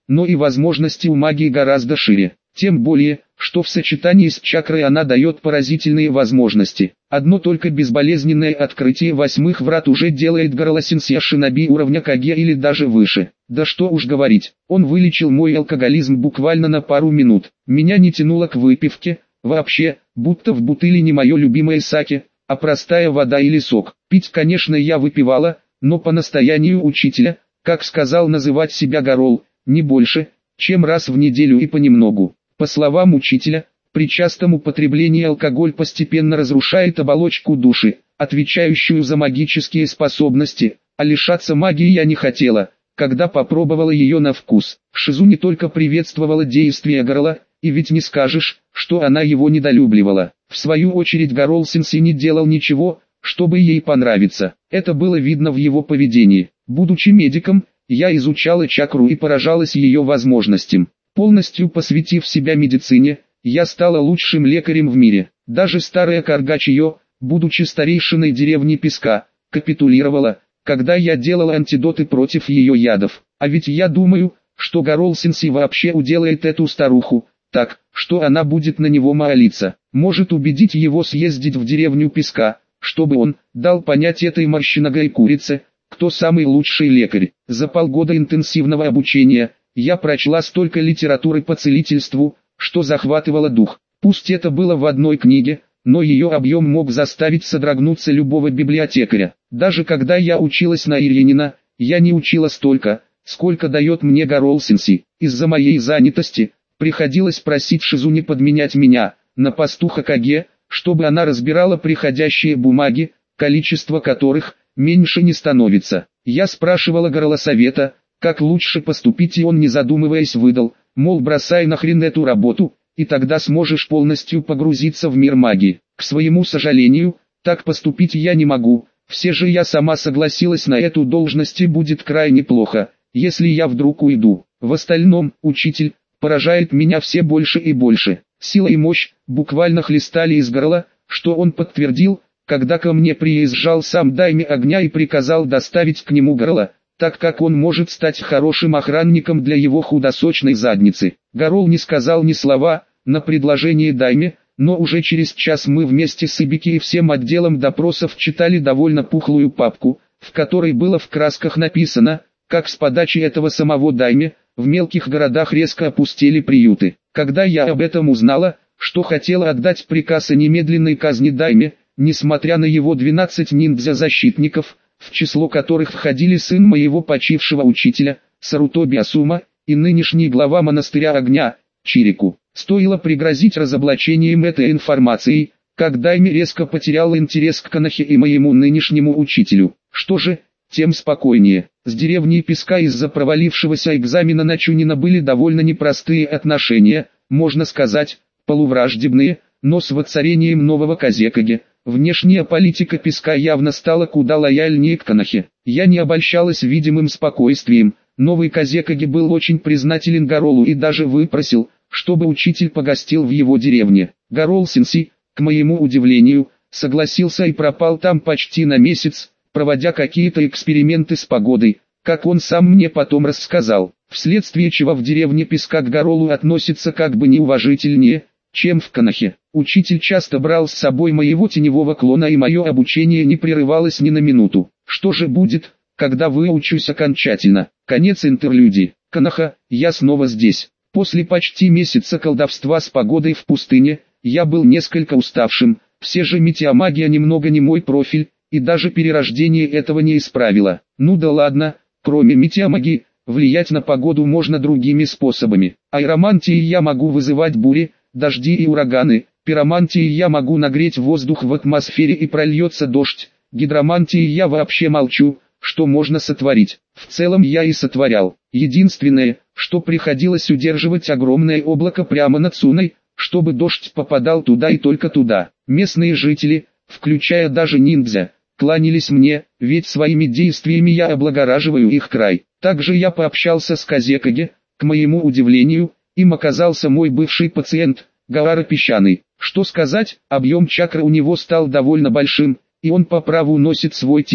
но и возможности у магии гораздо шире. Тем более, что в сочетании с чакрой она дает поразительные возможности. Одно только безболезненное открытие 8 врат уже делает Горола Сенсея шиноби уровня Каге или даже выше. Да что уж говорить, он вылечил мой алкоголизм буквально на пару минут. Меня не тянуло к выпивке, вообще, будто в бутыли не мое любимое саке, а простая вода или сок. Пить, конечно, я выпивала, но по настоянию учителя, как сказал называть себя Горол, не больше, чем раз в неделю и понемногу. По словам учителя, при частом употреблении алкоголь постепенно разрушает оболочку души, отвечающую за магические способности, а лишаться магии я не хотела, когда попробовала ее на вкус. Шизу не только приветствовала действия Горола, и ведь не скажешь, что она его недолюбливала. В свою очередь Горол Сенсей не делал ничего, чтобы ей понравиться. Это было видно в его поведении. Будучи медиком, я изучала чакру и поражалась ее возможностям. Полностью посвятив себя медицине, я стала лучшим лекарем в мире. Даже старая Каргачио, будучи старейшиной деревни Песка, капитулировала, когда я делала антидоты против ее ядов. А ведь я думаю, что Горол Сенсей вообще уделает эту старуху, так, что она будет на него молиться. Может убедить его съездить в деревню Песка, чтобы он дал понять этой морщиногой курице, кто самый лучший лекарь. За полгода интенсивного обучения я прочла столько литературы по целительству, что захватывало дух. Пусть это было в одной книге, но ее объем мог заставить содрогнуться любого библиотекаря. Даже когда я училась на Иринина, я не учила столько, сколько дает мне Горол Сенсей. Из-за моей занятости приходилось просить Шизу не подменять меня на посту Хокаге, чтобы она разбирала приходящие бумаги, количество которых меньше не становится. Я спрашивала Горола совета, как лучше поступить, и он не задумываясь выдал, мол, бросай нахрен эту работу, и тогда сможешь полностью погрузиться в мир магии. К своему сожалению, так поступить я не могу, все же я сама согласилась на эту должность, и будет крайне плохо, если я вдруг уйду. В остальном, учитель поражает меня все больше и больше. Сила и мощь буквально хлестали из горла, что он подтвердил, когда ко мне приезжал сам Дайме Огня и приказал доставить к нему Горола, так как он может стать хорошим охранником для его худосочной задницы. Горол не сказал ни слова на предложение Дайме, но уже через час мы вместе с Ибики и всем отделом допросов читали довольно пухлую папку, в которой было в красках написано, как с подачи этого самого Дайме в мелких городах резко опустели приюты. Когда я об этом узнала, что хотела отдать приказ о немедленной казни Дайме, несмотря на его 12 ниндзя-защитников, в число которых входили сын моего почившего учителя, Сарутоби Асума, и нынешний глава монастыря Огня, Чирику. Стоило пригрозить разоблачением этой информации, как Дайме резко потерял интерес к Канахе и моему нынешнему учителю. Что же, тем спокойнее. С деревней Песка из-за провалившегося экзамена на Чунина были довольно непростые отношения, можно сказать, полувраждебные, но с воцарением нового Казекаге, внешняя политика Песка явно стала куда лояльнее к Канахе. Я не обольщалась видимым спокойствием, новый Казекаге был очень признателен Горолу и даже выпросил, чтобы учитель погостил в его деревне. Горол Сенсей, к моему удивлению, согласился и пропал там почти на месяц, проводя какие-то эксперименты с погодой, как он сам мне потом рассказал, вследствие чего в деревне Песка к Горолу относится как бы неуважительнее, чем в Канахе. Учитель часто брал с собой моего теневого клона, и мое обучение не прерывалось ни на минуту. Что же будет, когда выучусь окончательно? Конец интерлюдии. Канаха, я снова здесь. После почти месяца колдовства с погодой в пустыне, я был несколько уставшим, все же метеомагия немного не мой профиль, и даже перерождение этого не исправило. Ну да ладно, кроме метеомагии, влиять на погоду можно другими способами. Аэромантией я могу вызывать бури, дожди и ураганы, пиромантией я могу нагреть воздух в атмосфере и прольется дождь, гидромантией я вообще молчу, что можно сотворить. В целом я и сотворял. Единственное, что приходилось удерживать огромное облако прямо над Цуной, чтобы дождь попадал туда и только туда. Местные жители, включая даже ниндзя, кланялись мне, ведь своими действиями я облагораживаю их край. Также я пообщался с Казекаге, к моему удивлению, им оказался мой бывший пациент, Гаара Песчаный. Что сказать, объем чакры у него стал довольно большим, и он по праву носит свой титул.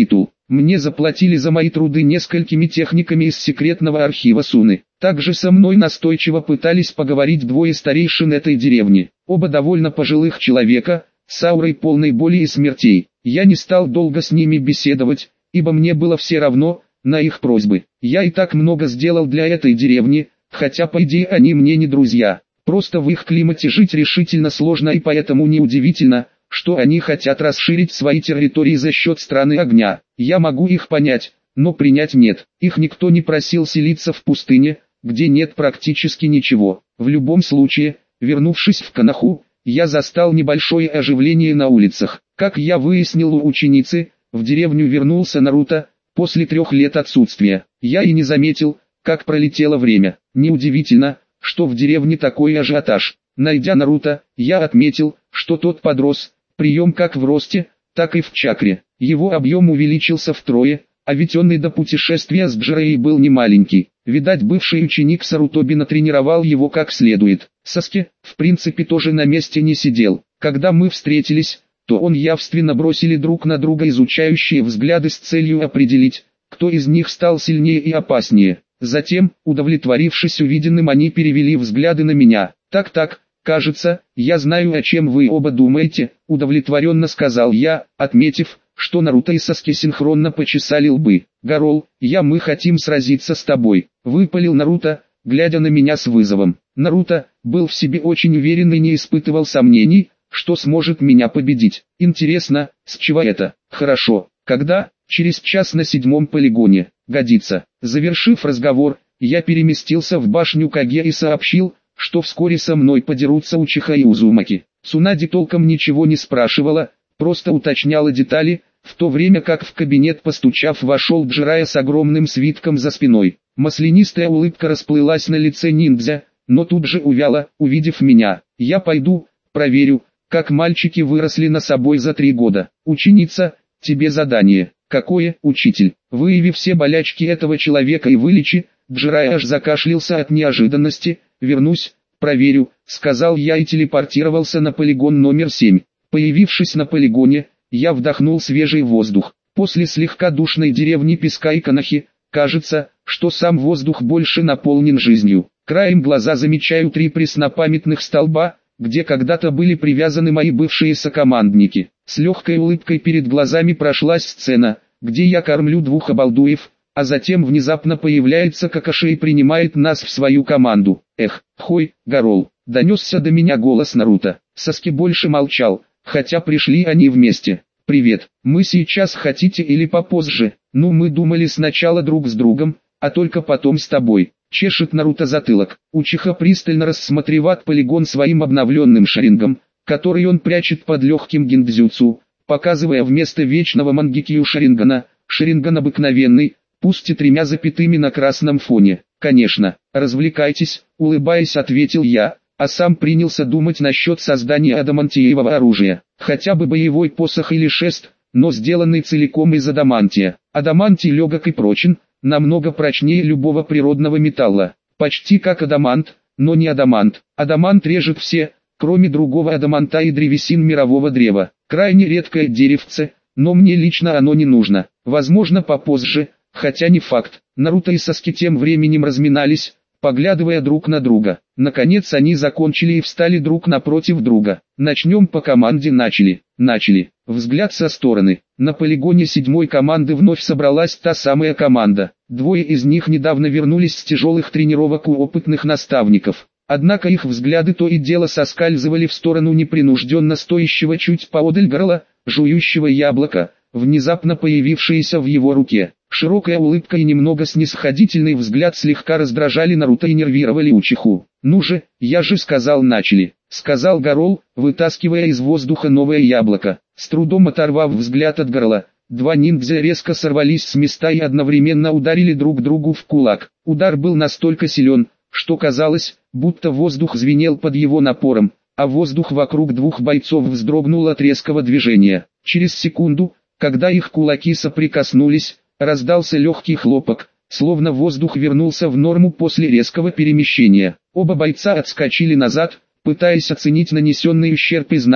Мне заплатили за мои труды несколькими техниками из секретного архива Суны. Также со мной настойчиво пытались поговорить двое старейшин этой деревни. Оба довольно пожилых человека, с аурой полной боли и смертей. Я не стал долго с ними беседовать, ибо мне было все равно на их просьбы. Я и так много сделал для этой деревни, хотя по идее они мне не друзья. Просто в их климате жить решительно сложно, и поэтому неудивительно, что они хотят расширить свои территории за счет страны огня. Я могу их понять, но принять нет. Их никто не просил селиться в пустыне, где нет практически ничего. В любом случае, вернувшись в Коноху, я застал небольшое оживление на улицах. Как я выяснил у ученицы, в деревню вернулся Наруто после 3 лет отсутствия. Я и не заметил, как пролетело время. Неудивительно, что в деревне такой ажиотаж. Найдя Наруто, я отметил, что тот подрос, прием как в росте, так и в чакре. Его объем увеличился втрое, а ведь он и до путешествия с Джироей был не маленький. Видать, бывший ученик Сарутоби натренировал его как следует. Саски, в принципе, тоже на месте не сидел. Когда мы встретились, то он явственно бросили друг на друга изучающие взгляды с целью определить, кто из них стал сильнее и опаснее. Затем, удовлетворившись увиденным, они перевели взгляды на меня. «Так, кажется, я знаю, о чем вы оба думаете», — удовлетворенно сказал я, отметив, что Наруто и Саски синхронно почесали лбы. «Гарол, мы хотим сразиться с тобой», — выпалил Наруто, глядя на меня с вызовом. Наруто был в себе очень уверен и не испытывал сомнений, что сможет меня победить. Интересно, с чего это? Хорошо, когда? Через час на 7-м полигоне. Годится. Завершив разговор, я переместился в башню Каге и сообщил, что вскоре со мной подерутся Учиха и Узумаки. Цунади толком ничего не спрашивала, просто уточняла детали, в то время как в кабинет, постучав, вошел Джирайя с огромным свитком за спиной. Маслянистая улыбка расплылась на лице ниндзя, но тут же увяла, увидев меня. «Я пойду, проверю, как мальчики выросли на собой за 3 года. Ученица, тебе задание». «Какое, учитель?» «Выяви все болячки этого человека и вылечи». Джирайя аж закашлялся от неожиданности. «Вернусь, проверю», — сказал я и телепортировался на полигон номер 7. Появившись на полигоне, я вдохнул свежий воздух. После слегка душной деревни песка и Конохи, кажется, что сам воздух больше наполнен жизнью. Краем глаза замечаю 3 преснопамятных столба, где когда-то были привязаны мои бывшие сокомандники. С легкой улыбкой перед глазами прошлась сцена, где я кормлю 2 обалдуев, а затем внезапно появляется Какаши и принимает нас в свою команду. «Эх, хой, Гарол», — донесся до меня голос Наруто. Саски больше молчал, хотя пришли они вместе. «Привет, мы сейчас хотите или попозже?» «Ну, мы думали сначала друг с другом, а только потом с тобой», — чешет Наруто затылок. Учиха пристально рассматривает полигон своим обновленным шарингом, который он прячет под легким гиндзюцу, показывая вместо вечного мангикью шарингана, шаринган обыкновенный, пусть и 3 запятыми на красном фоне. «Конечно, развлекайтесь», — улыбаясь, ответил я, а сам принялся думать насчет создания адамантиевого оружия. Хотя бы боевой посох или шест, но сделанный целиком из адамантия. Адамантий легок и прочен, намного прочнее любого природного металла. Почти как адамант, но не адамант. Адамант режет все, кроме другого адаманта и древесин мирового древа. Крайне редкое деревце, но мне лично оно не нужно. Возможно, попозже, хотя не факт. Наруто и Саски тем временем разминались, поглядывая друг на друга. Наконец они закончили и встали друг напротив друга. «Начнем по команде». Начали. Взгляд со стороны. На полигоне 7-й команды вновь собралась та самая команда. 2 из них недавно вернулись с тяжелых тренировок у опытных наставников. Однако их взгляды то и дело соскальзывали в сторону непринужденно стоящего чуть поодаль Гарола, жующего яблоко, внезапно появившееся в его руке. Широкая улыбка и немного снисходительный взгляд слегка раздражали Наруто и нервировали Учиху. «Ну же, я же сказал, начали», — сказал Гарол, вытаскивая из воздуха новое яблоко. С трудом оторвав взгляд от Гарола, 2 ниндзя резко сорвались с места и одновременно ударили друг другу в кулак. Удар был настолько силен, что казалось, будто воздух звенел под его напором, а воздух вокруг 2 бойцов вздрогнул от резкого движения. Через секунду, когда их кулаки соприкоснулись, раздался легкий хлопок, словно воздух вернулся в норму после резкого перемещения. Оба бойца отскочили назад, пытаясь оценить нанесенный ущерб и зная,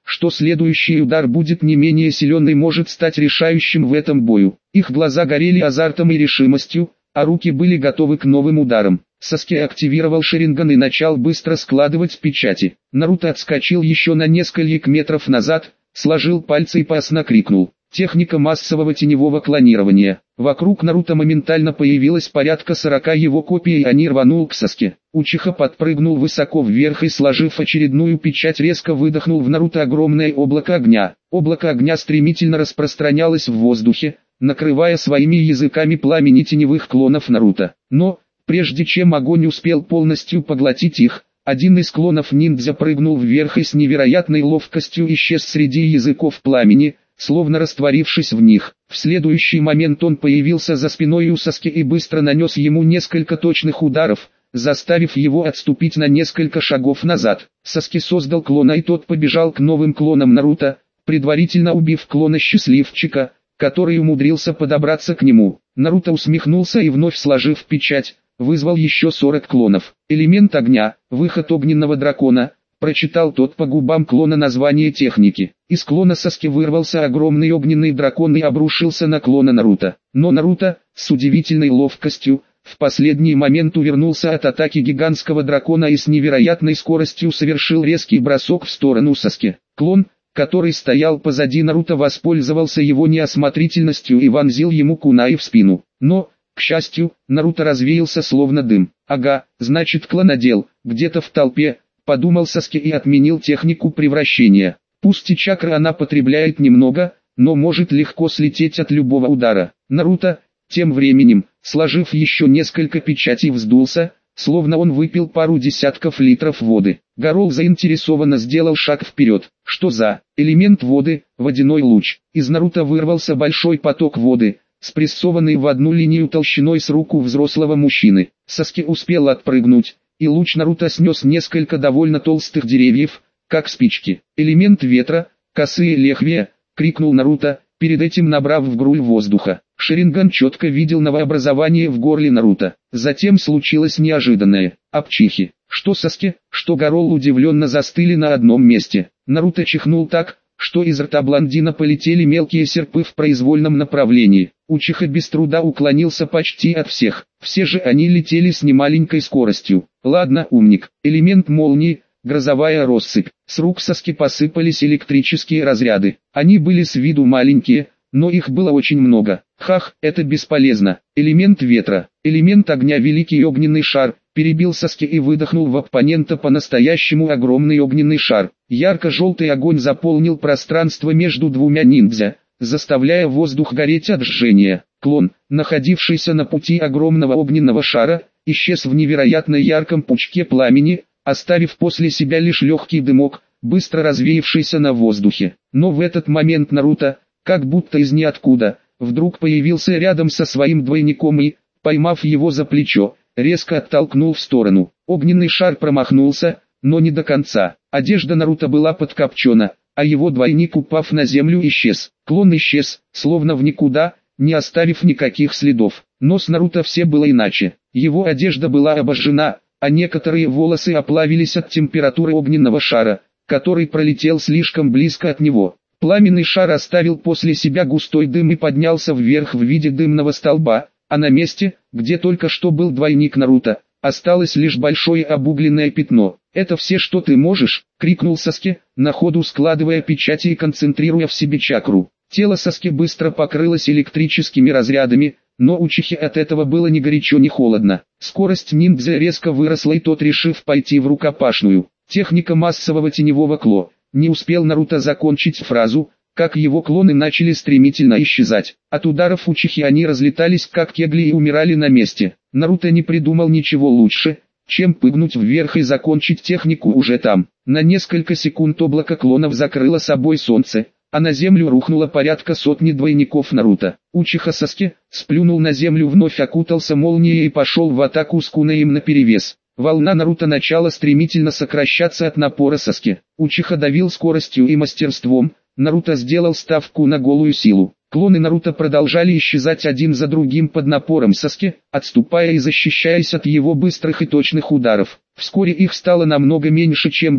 что следующий удар будет не менее силен и может стать решающим в этом бою. Их глаза горели азартом и решимостью, а руки были готовы к новым ударам. Саске активировал Шаринган и начал быстро складывать печати. Наруто отскочил еще на несколько метров назад, сложил пальцы и пасно крикнул. Техника массового теневого клонирования. Вокруг Наруто моментально появилось порядка 40 его копий, и они рванул к Саске. Учиха подпрыгнул высоко вверх и, сложив очередную печать, резко выдохнул в Наруто огромное облако огня. Облако огня стремительно распространялось в воздухе, накрывая своими языками пламени теневых клонов Наруто. Но, прежде чем огонь успел полностью поглотить их, один из клонов ниндзя прыгнул вверх и с невероятной ловкостью исчез среди языков пламени, словно растворившись в них. В следующий момент он появился за спиной у Саски и быстро нанес ему несколько точных ударов, заставив его отступить на несколько шагов назад. Саски создал клона, и тот побежал к новым клонам Наруто, предварительно убив клона Счастливчика, который умудрился подобраться к нему. Наруто усмехнулся и, вновь сложив печать, вызвал еще 40 клонов. Элемент огня, выход огненного дракона. Прочитал тот по губам клона название техники. Из клона Саски вырвался огромный огненный дракон и обрушился на клона Наруто. Но Наруто, с удивительной ловкостью, в последний момент увернулся от атаки гигантского дракона и с невероятной скоростью совершил резкий бросок в сторону Саски. Клон, который стоял позади Наруто, воспользовался его неосмотрительностью и вонзил ему кунаи в спину. Но, к счастью, Наруто развеялся словно дым. Ага, значит, клонодел, где-то в толпе, подумал Саски и отменил технику превращения. Пусть и чакры она потребляет немного, но может легко слететь от любого удара. Наруто, тем временем, сложив еще несколько печатей, вздулся, словно он выпил пару десятков литров воды. Гарол заинтересованно сделал шаг вперед. Что за элемент воды? Водяной луч. Из Наруто вырвался большой поток воды, спрессованный в одну линию толщиной с руку взрослого мужчины. Саски успел отпрыгнуть, и луч Наруто снес несколько довольно толстых деревьев, как спички. Элемент ветра, косые лезвия, крикнул Наруто, перед этим набрав в грудь воздуха. Шаринган четко видел новообразование в горле Наруто. Затем случилось неожиданное. Апчихи. Что Саски, что Гарол удивленно застыли на одном месте. Наруто чихнул так, что из рта блондина полетели мелкие серпы в произвольном направлении. Учиха без труда уклонился почти от всех. Все же они летели с немаленькой скоростью. Ладно, умник. Элемент молнии, грозовая россыпь. С рук Саски посыпались электрические разряды. Они были с виду маленькие, но их было очень много. Хах, это бесполезно. Элемент ветра, элемент огня, великий огненный шар. Перебил Саски и выдохнул в оппонента по-настоящему огромный огненный шар. Ярко-желтый огонь заполнил пространство между двумя ниндзя, заставляя воздух гореть от жжения. Клон, находившийся на пути огромного огненного шара, исчез в невероятно ярком пучке пламени, оставив после себя лишь легкий дымок, быстро развеявшийся на воздухе. Но в этот момент Наруто, как будто из ниоткуда, вдруг появился рядом со своим двойником и, поймав его за плечо, резко оттолкнул в сторону. Огненный шар промахнулся, но не до конца. Одежда Наруто была подкопчена, а его двойник, упав на землю, исчез. Клон исчез, словно в никуда, не оставив никаких следов. Но с Наруто все было иначе. Его одежда была обожжена, а некоторые волосы оплавились от температуры огненного шара, который пролетел слишком близко от него. Пламенный шар оставил после себя густой дым и поднялся вверх в виде дымного столба, а на месте, где только что был двойник Наруто, осталось лишь большое обугленное пятно. «Это все, что ты можешь?» — крикнул Саски, на ходу складывая печати и концентрируя в себе чакру. Тело Саски быстро покрылось электрическими разрядами, но Учихе от этого было ни горячо, ни холодно. Скорость ниндзя резко выросла, и тот, решив пойти в рукопашную. Техника массового теневого кло. Не успел Наруто закончить фразу, как его клоны начали стремительно исчезать. От ударов Учихи они разлетались как кегли и умирали на месте. Наруто не придумал ничего лучше, чем прыгнуть вверх и закончить технику уже там. На несколько секунд облако клонов закрыло собой солнце, а на землю рухнуло порядка сотни двойников Наруто. Учиха Саски сплюнул на землю, вновь окутался молнией и пошел в атаку с кунаем наперевес. Волна Наруто начала стремительно сокращаться от напора Саски. Учиха давил скоростью и мастерством. Наруто сделал ставку на голую силу. Клоны Наруто продолжали исчезать один за другим под напором Саски, отступая и защищаясь от его быстрых и точных ударов. Вскоре их стало намного меньше, чем было,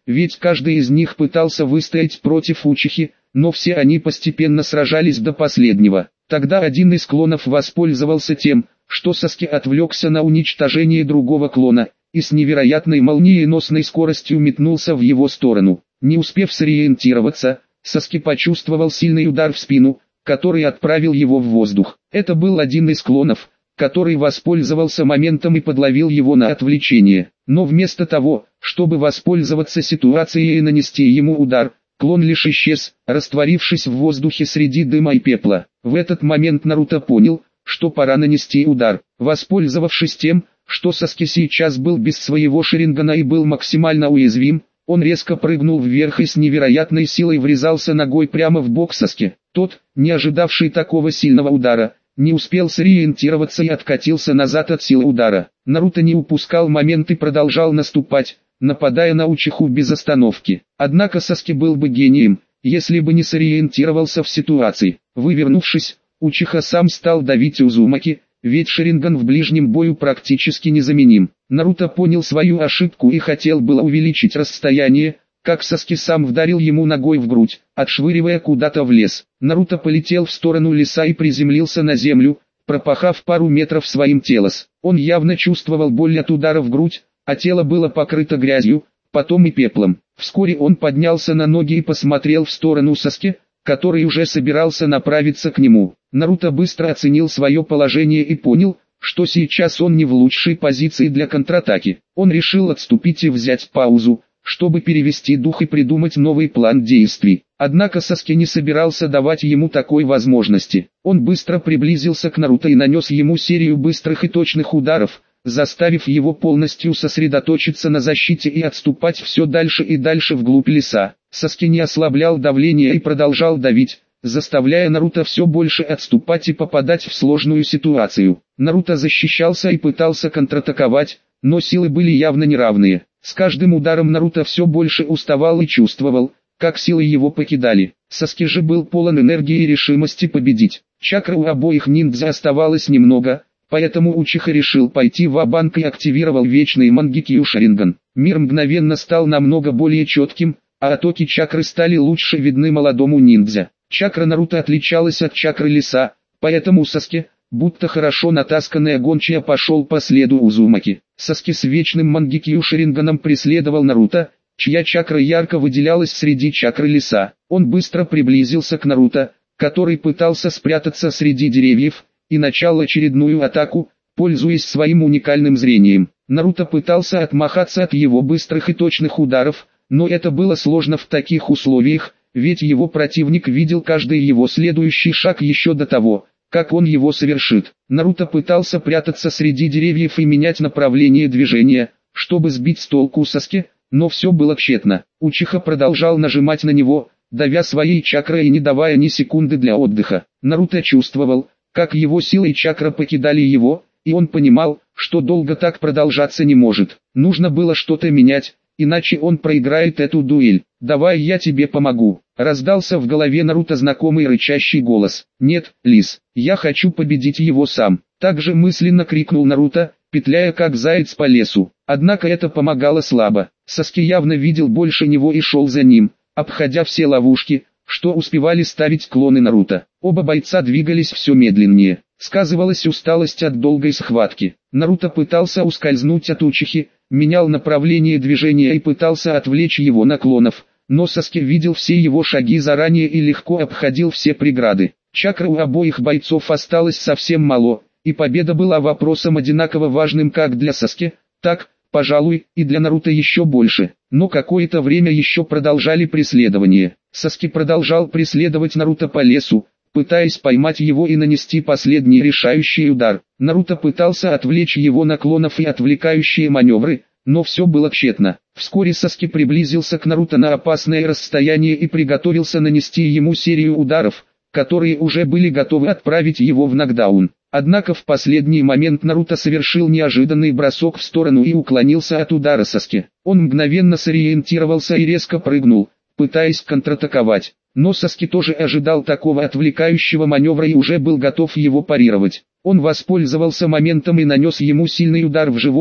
ведь каждый из них пытался выстоять против Учихи, но все они постепенно сражались до последнего. Тогда один из клонов воспользовался тем, что Саски отвлекся на уничтожение другого клона, и с невероятной молниеносной скоростью метнулся в его сторону. Не успев сориентироваться, Саски почувствовал сильный удар в спину, который отправил его в воздух. Это был один из клонов, который воспользовался моментом и подловил его на отвлечение. Но вместо того, чтобы воспользоваться ситуацией и нанести ему удар, клон лишь исчез, растворившись в воздухе среди дыма и пепла. В этот момент Наруто понял, что пора нанести удар. Воспользовавшись тем, что Саски сейчас был без своего Шарингана и был максимально уязвим, он резко прыгнул вверх и с невероятной силой врезался ногой прямо в бок Саски. Тот, не ожидавший такого сильного удара, не успел сориентироваться и откатился назад от силы удара. Наруто не упускал момент и продолжал наступать, нападая на Учиху без остановки. Однако Саски был бы гением, если бы не сориентировался в ситуации. Вывернувшись, Учиха сам стал давить Узумаки, ведь Шаринган в ближнем бою практически незаменим. Наруто понял свою ошибку и хотел было увеличить расстояние, как Саски сам вдарил ему ногой в грудь, отшвыривая куда-то в лес. Наруто полетел в сторону леса и приземлился на землю, пропахав пару метров своим телом. Он явно чувствовал боль от удара в грудь, а тело было покрыто грязью, потом и пеплом. Вскоре он поднялся на ноги и посмотрел в сторону Саски, который уже собирался направиться к нему. Наруто быстро оценил свое положение и понял, что сейчас он не в лучшей позиции для контратаки. Он решил отступить и взять паузу, чтобы перевести дух и придумать новый план действий. Однако Саски не собирался давать ему такой возможности. Он быстро приблизился к Наруто и нанес ему серию быстрых и точных ударов, заставив его полностью сосредоточиться на защите и отступать все дальше и дальше вглубь леса. Саски не ослаблял давление и продолжал давить, заставляя Наруто все больше отступать и попадать в сложную ситуацию. Наруто защищался и пытался контратаковать, но силы были явно неравные. С каждым ударом Наруто все больше уставал и чувствовал, как силы его покидали. Саски же был полон энергии и решимости победить. Чакры у обоих ниндзя оставалось немного, поэтому Учиха решил пойти ва-банк и активировал вечный Мангекью Шаринган. Мир мгновенно стал намного более четким, а оттоки чакры стали лучше видны молодому ниндзя. Чакра Наруто отличалась от чакры леса, поэтому Саски, будто хорошо натасканная гончая, пошел по следу Узумаки. Саски с вечным Мангекью Шаринганом преследовал Наруто, чья чакра ярко выделялась среди чакры леса. Он быстро приблизился к Наруто, который пытался спрятаться среди деревьев, и начал очередную атаку, пользуясь своим уникальным зрением. Наруто пытался отмахаться от его быстрых и точных ударов, но это было сложно в таких условиях, ведь его противник видел каждый его следующий шаг еще до того, как он его совершит. Наруто пытался прятаться среди деревьев и менять направление движения, чтобы сбить с толку Саски, но все было тщетно. Учиха продолжал нажимать на него, давя своей чакрой и не давая ни секунды для отдыха. Наруто чувствовал, как его силы и чакра покидали его, и он понимал, что долго так продолжаться не может. Нужно было что-то менять, иначе он проиграет эту дуэль. «Давай я тебе помогу», — раздался в голове Наруто знакомый рычащий голос. «Нет, Лис, я хочу победить его сам», — также мысленно крикнул Наруто, петляя как заяц по лесу. Однако это помогало слабо. Саски явно видел больше него и шел за ним, обходя все ловушки, что успевали ставить клоны Наруто. Оба бойца двигались все медленнее. Сказывалась усталость от долгой схватки. Наруто пытался ускользнуть от Учихи, менял направление движения и пытался отвлечь его наклонов, но Саски видел все его шаги заранее и легко обходил все преграды. Чакры у обоих бойцов осталось совсем мало, и победа была вопросом одинаково важным как для Саски, так, пожалуй, и для Наруто еще больше. Но какое-то время еще продолжали преследование. Саски продолжал преследовать Наруто по лесу, пытаясь поймать его и нанести последний решающий удар. Наруто пытался отвлечь его наклонов и отвлекающие маневры, но все было тщетно. Вскоре Саски приблизился к Наруто на опасное расстояние и приготовился нанести ему серию ударов, которые уже были готовы отправить его в нокдаун. Однако в последний момент Наруто совершил неожиданный бросок в сторону и уклонился от удара Саски. Он мгновенно сориентировался и резко прыгнул, пытаясь контратаковать. Но Саски тоже ожидал такого отвлекающего маневра и уже был готов его парировать. Он воспользовался моментом и нанес ему сильный удар в живот,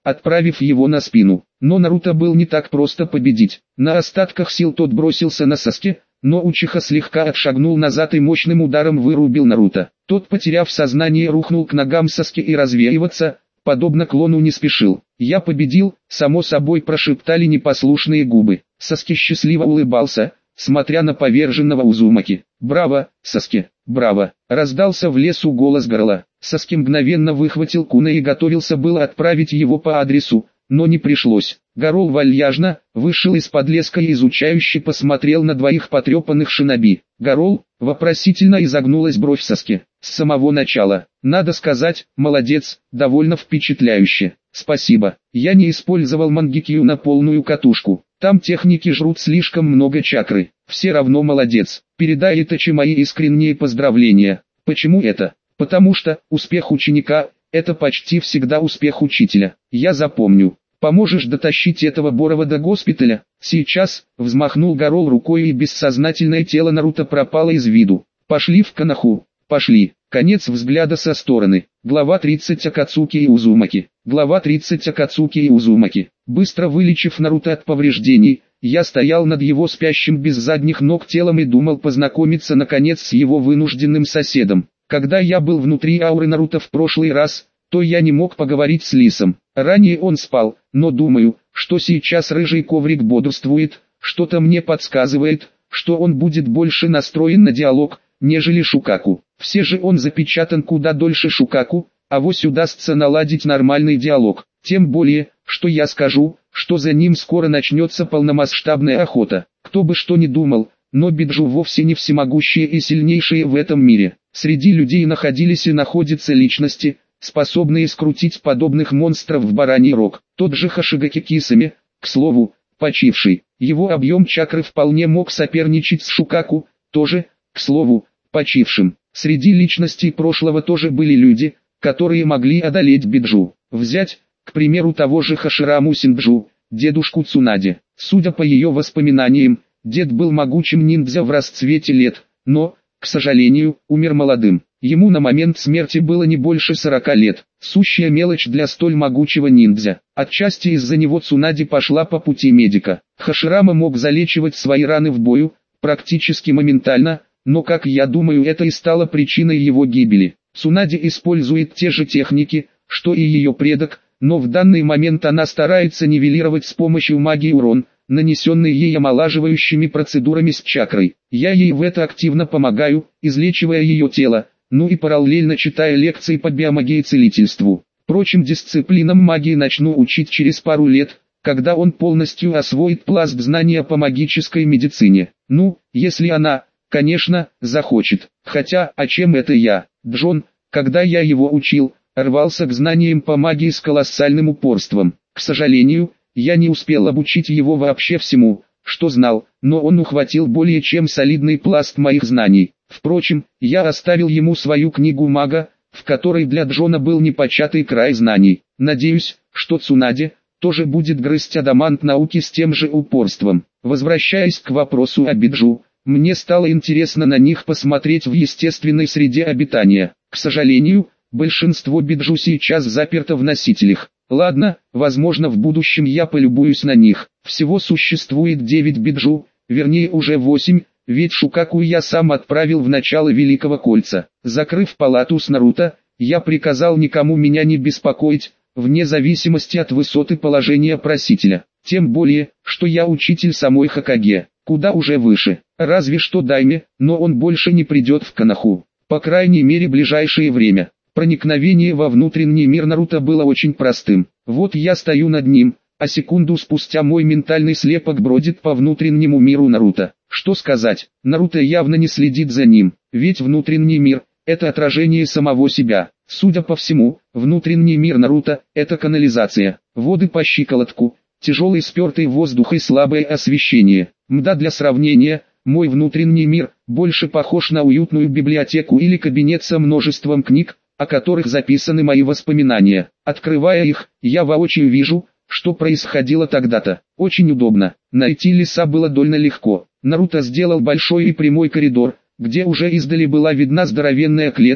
отправив его на спину. Но Наруто был не так просто победить. На остатках сил тот бросился на Саске, но Учиха слегка отшагнул назад и мощным ударом вырубил Наруто. Тот, потеряв сознание, рухнул к ногам Саски и развеиваться, подобно клону, не спешил. «Я победил», само собой прошептали непослушные губы. Саски счастливо улыбался, смотря на поверженного Узумаки. «Браво, Саски, браво!» Раздался в лесу голос Горла. Саски мгновенно выхватил куна и готовился было отправить его по адресу, но не пришлось. Горол вальяжно вышел из-под леска и изучающе посмотрел на двоих потрепанных шиноби. «Горол?» — вопросительно изогнулась бровь Саски. «С самого начала. Надо сказать, молодец, довольно впечатляюще. Спасибо. Я не использовал мангикью на полную катушку. Там техники жрут слишком много чакры. Все равно молодец. Передай Итачи мои искренние поздравления». «Почему это?» «Потому что успех ученика — это почти всегда успех учителя. Я запомню. Поможешь дотащить этого Борова до госпиталя?» «Сейчас», — взмахнул Горол рукой, и бессознательное тело Наруто пропало из виду. «Пошли в Коноху, пошли». Конец взгляда со стороны. Глава 30. Акацуки и Узумаки. Глава 30. Акацуки и Узумаки. Быстро вылечив Наруто от повреждений, я стоял над его спящим без задних ног телом и думал познакомиться наконец с его вынужденным соседом. Когда я был внутри ауры Наруто в прошлый раз, то я не мог поговорить с Лисом. Ранее он спал, но думаю, что сейчас рыжий коврик бодрствует, что-то мне подсказывает, что он будет больше настроен на диалог, нежели Шукаку. Все же он запечатан куда дольше Шукаку, авось удастся наладить нормальный диалог. Тем более, что я скажу, что за ним скоро начнется полномасштабная охота. Кто бы что ни думал, но Биджу вовсе не всемогущие и сильнейшие в этом мире. Среди людей находились и находятся личности, способные скрутить подобных монстров в бараний рог. Тот же Хашигаки Кисаме, к слову, почивший. Его объем чакры вполне мог соперничать с Шукаку, тоже, к слову, почившим. Среди личностей прошлого тоже были люди, которые могли одолеть Биджу. Взять, к примеру, того же Хашираму Синджу, дедушку Цунаде. Судя по ее воспоминаниям, дед был могучим ниндзя в расцвете лет, но, к сожалению, умер молодым. Ему на момент смерти было не больше 40 лет. Сущая мелочь для столь могучего ниндзя. Отчасти из-за него Цунаде пошла по пути медика. Хаширама мог залечивать свои раны в бою, практически моментально, но, как я думаю, это и стало причиной его гибели. Цунаде использует те же техники, что и ее предок, но в данный момент она старается нивелировать с помощью магии урон, нанесенный ей омолаживающими процедурами с чакрой. Я ей в это активно помогаю, излечивая ее тело, ну и параллельно читая лекции по биомагии и целительству. Впрочем, дисциплинам магии начну учить через пару лет, когда он полностью освоит пласт знания по магической медицине. Ну, если она, конечно, захочет. Хотя, а чем это я? Джон, когда я его учил, рвался к знаниям по магии с колоссальным упорством. К сожалению, я не успел обучить его вообще всему, что знал, но он ухватил более чем солидный пласт моих знаний. Впрочем, я оставил ему свою книгу мага, в которой для Джона был непочатый край знаний. Надеюсь, что Цунаде тоже будет грызть адамант науки с тем же упорством. Возвращаясь к вопросу о Биджу, мне стало интересно на них посмотреть в естественной среде обитания. К сожалению, большинство Биджу сейчас заперто в носителях. Ладно, возможно в будущем я полюбуюсь на них. Всего существует 9 Биджу, вернее уже 8, ведь Шукаку я сам отправил в начало Великого Кольца. Закрыв палату с Наруто, я приказал никому меня не беспокоить, вне зависимости от высоты положения просителя. Тем более, что я учитель самой Хокаге, куда уже выше. Разве что Дайме, но он больше не придет в Коноху. По крайней мере ближайшее время. Проникновение во внутренний мир Наруто было очень простым. Вот я стою над ним, а секунду спустя мой ментальный слепок бродит по внутреннему миру Наруто. Что сказать, Наруто явно не следит за ним, ведь внутренний мир – это отражение самого себя. Судя по всему, внутренний мир Наруто – это канализация, воды по щиколотку, тяжелый спертый воздух и слабое освещение. Мда, для сравнения, мой внутренний мир больше похож на уютную библиотеку или кабинет со множеством книг, о которых записаны мои воспоминания. Открывая их, я воочию вижу, что происходило тогда-то. Очень удобно. Найти Лиса было довольно легко. Наруто сделал большой и прямой коридор, где уже издали была видна здоровенная клетка,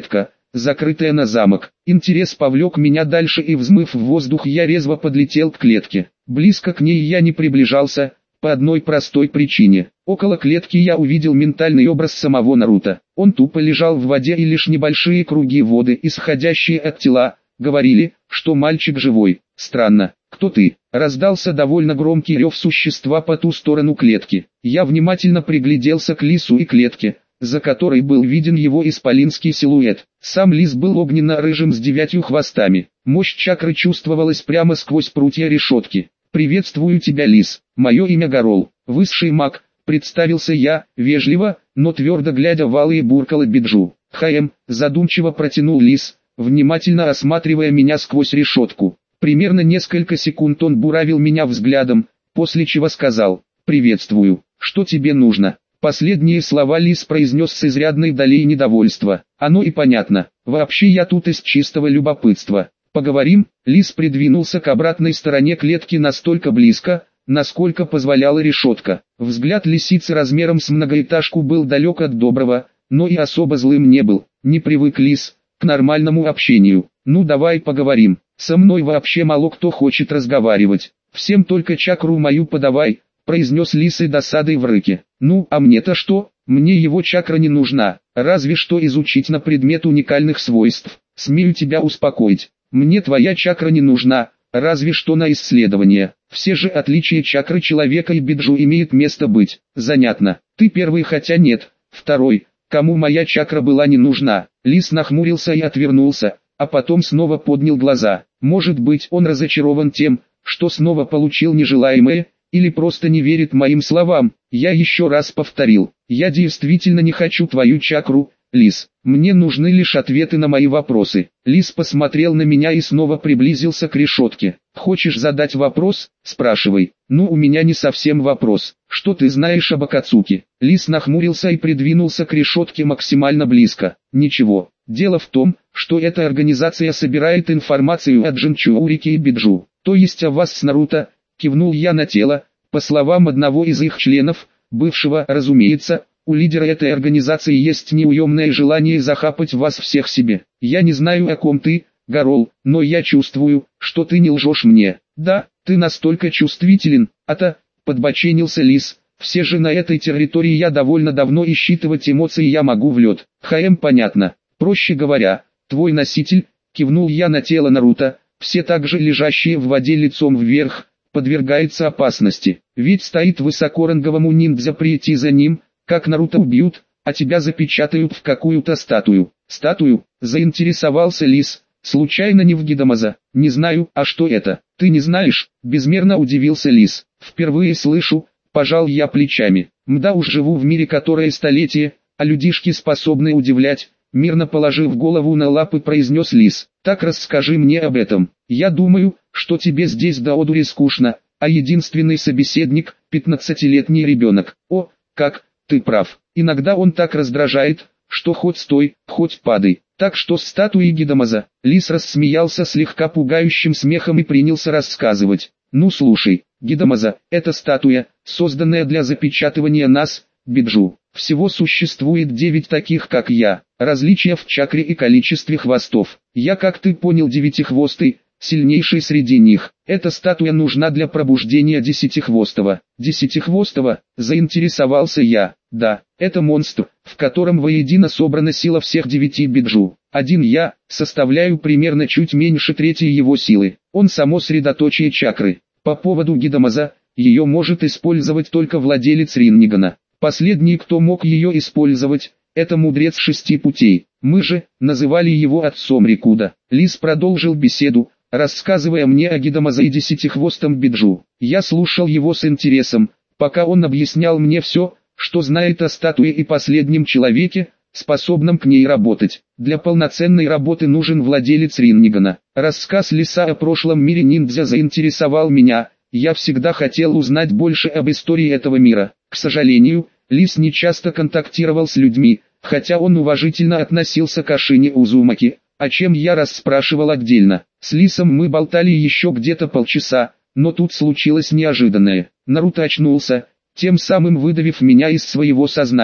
закрытая на замок. Интерес повлек меня дальше, и взмыв в воздух, я резво подлетел к клетке. Близко к ней я не приближался, по одной простой причине. Около клетки я увидел ментальный образ самого Наруто. Он тупо лежал в воде, и лишь небольшие круги воды, исходящие от тела, говорили, что мальчик живой. Странно. «Кто ты?» — раздался довольно громкий рев существа по ту сторону клетки. Я внимательно пригляделся к лису и клетке, за которой был виден его исполинский силуэт. Сам лис был огненно-рыжим с 9 хвостами. Мощь чакры чувствовалась прямо сквозь прутья решетки. «Приветствую тебя, лис. Мое имя Гарол, высший маг», — представился я, вежливо, но твердо глядя в алые буркалы Биджу. Задумчиво протянул лис, внимательно осматривая меня сквозь решетку. Примерно несколько секунд он буравил меня взглядом, после чего сказал: «Приветствую. Что тебе нужно?» Последние слова лис произнес с изрядной долей недовольства. Оно и понятно. Вообще я тут из чистого любопытства. «Поговорим?» Лис придвинулся к обратной стороне клетки настолько близко, насколько позволяла решетка. Взгляд лисицы размером с многоэтажку был далек от доброго, но и особо злым не был. Не привык лис к нормальному общению. «Ну давай поговорим. Со мной вообще мало кто хочет разговаривать. Всем только чакру мою подавай», — произнес лис и досадой в рыке. «Ну, а мне-то что? Мне его чакра не нужна, разве что изучить на предмет уникальных свойств. Смею тебя успокоить. Мне твоя чакра не нужна, разве что на исследование. Все же отличия чакры человека и Биджу имеет место быть. Занятно. Ты первый, хотя нет, второй, кому моя чакра была не нужна». Лис нахмурился и отвернулся, а потом снова поднял глаза. Может быть, он разочарован тем, что снова получил нежелаемое, или просто не верит моим словам. Я еще раз повторил: я действительно не хочу твою чакру, лис. Мне нужны лишь ответы на мои вопросы. Лис посмотрел на меня и снова приблизился к решетке. «Хочешь задать вопрос? Спрашивай». «Ну, у меня не совсем вопрос. Что ты знаешь об Акацуки?» Лис нахмурился и придвинулся к решетке максимально близко. «Ничего. Дело в том, что эта организация собирает информацию о Джинчурике и Биджу. То есть о вас с Наруто», — кивнул я на тело. «По словам одного из их членов, бывшего, разумеется, у лидера этой организации есть неуемное желание захапать вас всех себе. Я не знаю, о ком ты, Гарол, но я чувствую, что ты не лжешь мне». «Да, ты настолько чувствителен, подбоченился лис. «Все же на этой территории я довольно давно, и считывать эмоции я могу в лед». Понятно. Проще говоря, твой носитель», — кивнул я на тело Наруто, «все также лежащие в воде лицом вверх, подвергается опасности. Ведь стоит высокоранговому ниндзя прийти за ним, как Наруто убьют, а тебя запечатают в какую-то статую». «Статую?» — заинтересовался лис. «Случайно не в Гидамаза?» «Не знаю, а что это?» «Ты не знаешь?» — безмерно удивился лис. «Впервые слышу», — пожал я плечами. «Мда уж живу в мире, которое столетие, а людишки способны удивлять», — мирно положив голову на лапы, произнес лис. «Так расскажи мне об этом. Я думаю, что тебе здесь до одури скучно, а единственный собеседник — 15-летний ребенок. О, как, ты прав. Иногда он так раздражает, что хоть стой, хоть падай. Так что с статуей Гидамаза». Лис рассмеялся слегка пугающим смехом и принялся рассказывать. «Ну слушай, Гидамаза — это статуя, созданная для запечатывания нас, Биджу. Всего существует 9 таких, как я. Различия в чакре и количестве хвостов. Я, как ты понял, 9-хвостый, сильнейший среди них. Эта статуя нужна для пробуждения 10-хвостого». «10-хвостого?» — заинтересовался я. «Да, это монстр, в котором воедино собрана сила всех 9 Биджу. Один я составляю примерно чуть меньше трети его силы. Он само средоточие чакры. По поводу Гидамаза, ее может использовать только владелец Рингана. Последний, кто мог ее использовать, это мудрец 6 путей. Мы же называли его отцом Рикуда». Лис продолжил беседу, рассказывая мне о Гидамазе и 10-хвостом Биджу. Я слушал его с интересом, пока он объяснял мне все, что знает о статуе и последнем человеке, способном к ней работать. Для полноценной работы нужен владелец Рингана. Рассказ лиса о прошлом мире ниндзя заинтересовал меня. Я всегда хотел узнать больше об истории этого мира. К сожалению, лис не часто контактировал с людьми, хотя он уважительно относился к Ашине Узумаки, о чем я расспрашивал отдельно. С лисом мы болтали еще где-то полчаса, но тут случилось неожиданное. Наруто очнулся, тем самым выдавив меня из своего сознания.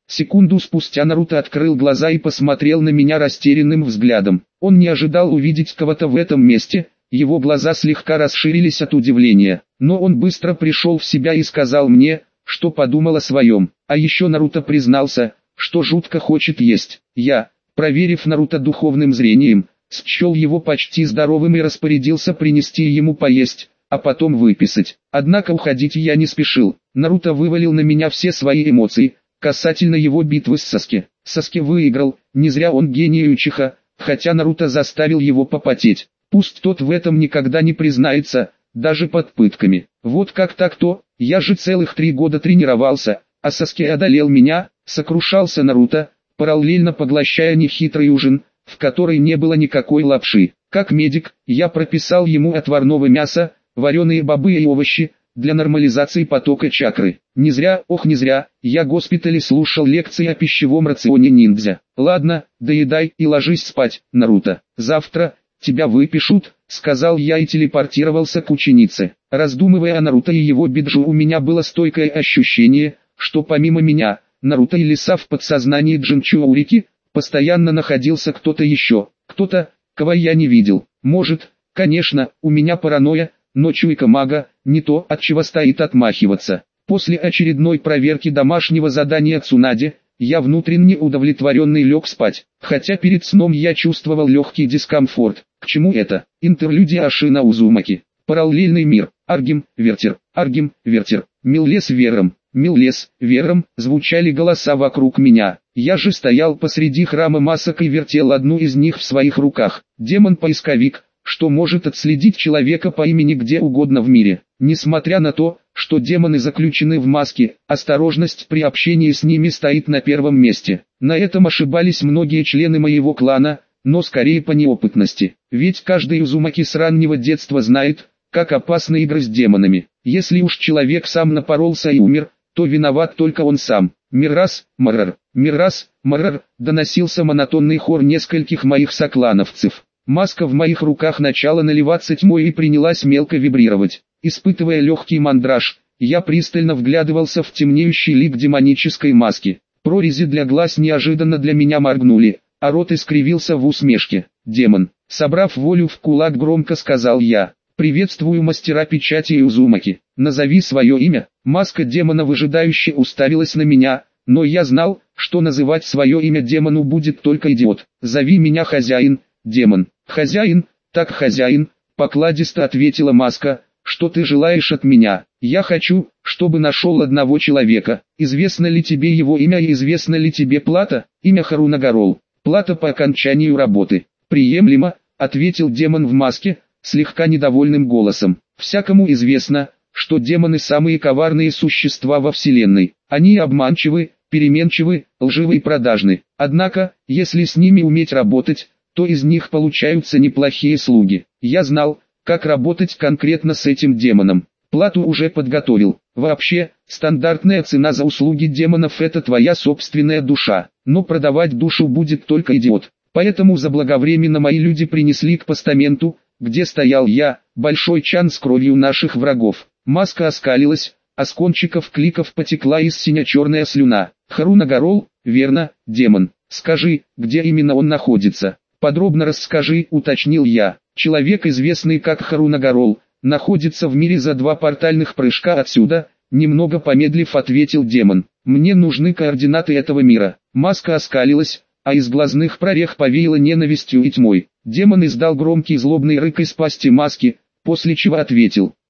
Секунду спустя Наруто открыл глаза и посмотрел на меня растерянным взглядом. Он не ожидал увидеть кого-то в этом месте, его глаза слегка расширились от удивления. Но он быстро пришел в себя и сказал мне, что подумал о своем. А еще Наруто признался, что жутко хочет есть. Я, проверив Наруто духовным зрением, счел его почти здоровым и распорядился принести ему поесть, а потом выписать. Однако уходить я не спешил. Наруто вывалил на меня все свои эмоции касательно его битвы с Саски. Саски выиграл, не зря он гений Учиха, хотя Наруто заставил его попотеть. Пусть тот в этом никогда не признается, даже под пытками. Вот как так-то, я же целых 3 года тренировался, а Саски одолел меня, сокрушался Наруто, параллельно поглощая нехитрый ужин, в который не было никакой лапши. Как медик, я прописал ему отварного мяса, вареные бобы и овощи, для нормализации потока чакры. Не зря, ох не зря, я в госпитале слушал лекции о пищевом рационе ниндзя. Ладно, доедай и ложись спать, Наруто. Завтра тебя выпишут, сказал я и телепортировался к ученице. Раздумывая о Наруто и его биджу, у меня было стойкое ощущение, что помимо меня, Наруто и Лиса в подсознании Джинчуурики, постоянно находился кто-то еще, кто-то, кого я не видел. Может, конечно, у меня паранойя, но чуйка мага, не то, от чего стоит отмахиваться. После очередной проверки домашнего задания Цунаде, я внутренне удовлетворенный лег спать, хотя перед сном я чувствовал легкий дискомфорт. К чему это? Интерлюдия Ашина Узумаки. Параллельный мир. Аргим, Вертер, Аргим, Вертер. Миллес Вером, Миллес, Вером, звучали голоса вокруг меня. Я же стоял посреди храма масок и вертел одну из них в своих руках. Демон-поисковик, что может отследить человека по имени где угодно в мире. Несмотря на то, что демоны заключены в маске, осторожность при общении с ними стоит на первом месте. На этом ошибались многие члены моего клана, но скорее по неопытности. Ведь каждый Узумаки с раннего детства знает, как опасны игры с демонами. Если уж человек сам напоролся и умер, то виноват только он сам. Миррас, Маррар, Миррас, Маррар, доносился монотонный хор нескольких моих соклановцев. Маска в моих руках начала наливаться тьмой и принялась мелко вибрировать. Испытывая легкий мандраж, я пристально вглядывался в темнеющий лик демонической маски. Прорези для глаз неожиданно для меня моргнули, а рот искривился в усмешке. «Демон!» Собрав волю в кулак, громко сказал я. «Приветствую мастера печати и Узумаки. Назови свое имя». Маска демона выжидающе уставилась на меня, но я знал, что называть свое имя демону будет только идиот. «Зови меня хозяин, демон». «Хозяин, так хозяин», покладисто ответила маска. «Что ты желаешь от меня? Я хочу, чтобы нашел одного человека. Известно ли тебе его имя и известна ли тебе плата?» «Имя Харунагарол. Плата по окончанию работы». «Приемлемо», ответил демон в маске, слегка недовольным голосом. «Всякому известно, что демоны самые коварные существа во Вселенной. Они обманчивы, переменчивы, лживы и продажны. Однако, если с ними уметь работать, то из них получаются неплохие слуги. Я знал, как работать конкретно с этим демоном. Плату уже подготовил. Вообще, стандартная цена за услуги демонов — это твоя собственная душа. Но продавать душу будет только идиот. Поэтому заблаговременно мои люди принесли к постаменту, где стоял я, большой чан с кровью наших врагов. Маска оскалилась, а с кончиков кликов потекла из сине-черная слюна. «Харунагарол, верно, демон. Скажи, где именно он находится?» «Подробно расскажи», уточнил я. «Человек, известный как Харунагарол, находится в мире за 2 портальных прыжка отсюда», немного помедлив ответил демон. «Мне нужны координаты этого мира». Маска оскалилась, а из глазных прорех повеяло ненавистью и тьмой. Демон издал громкий злобный рык из пасти маски, после чего ответил.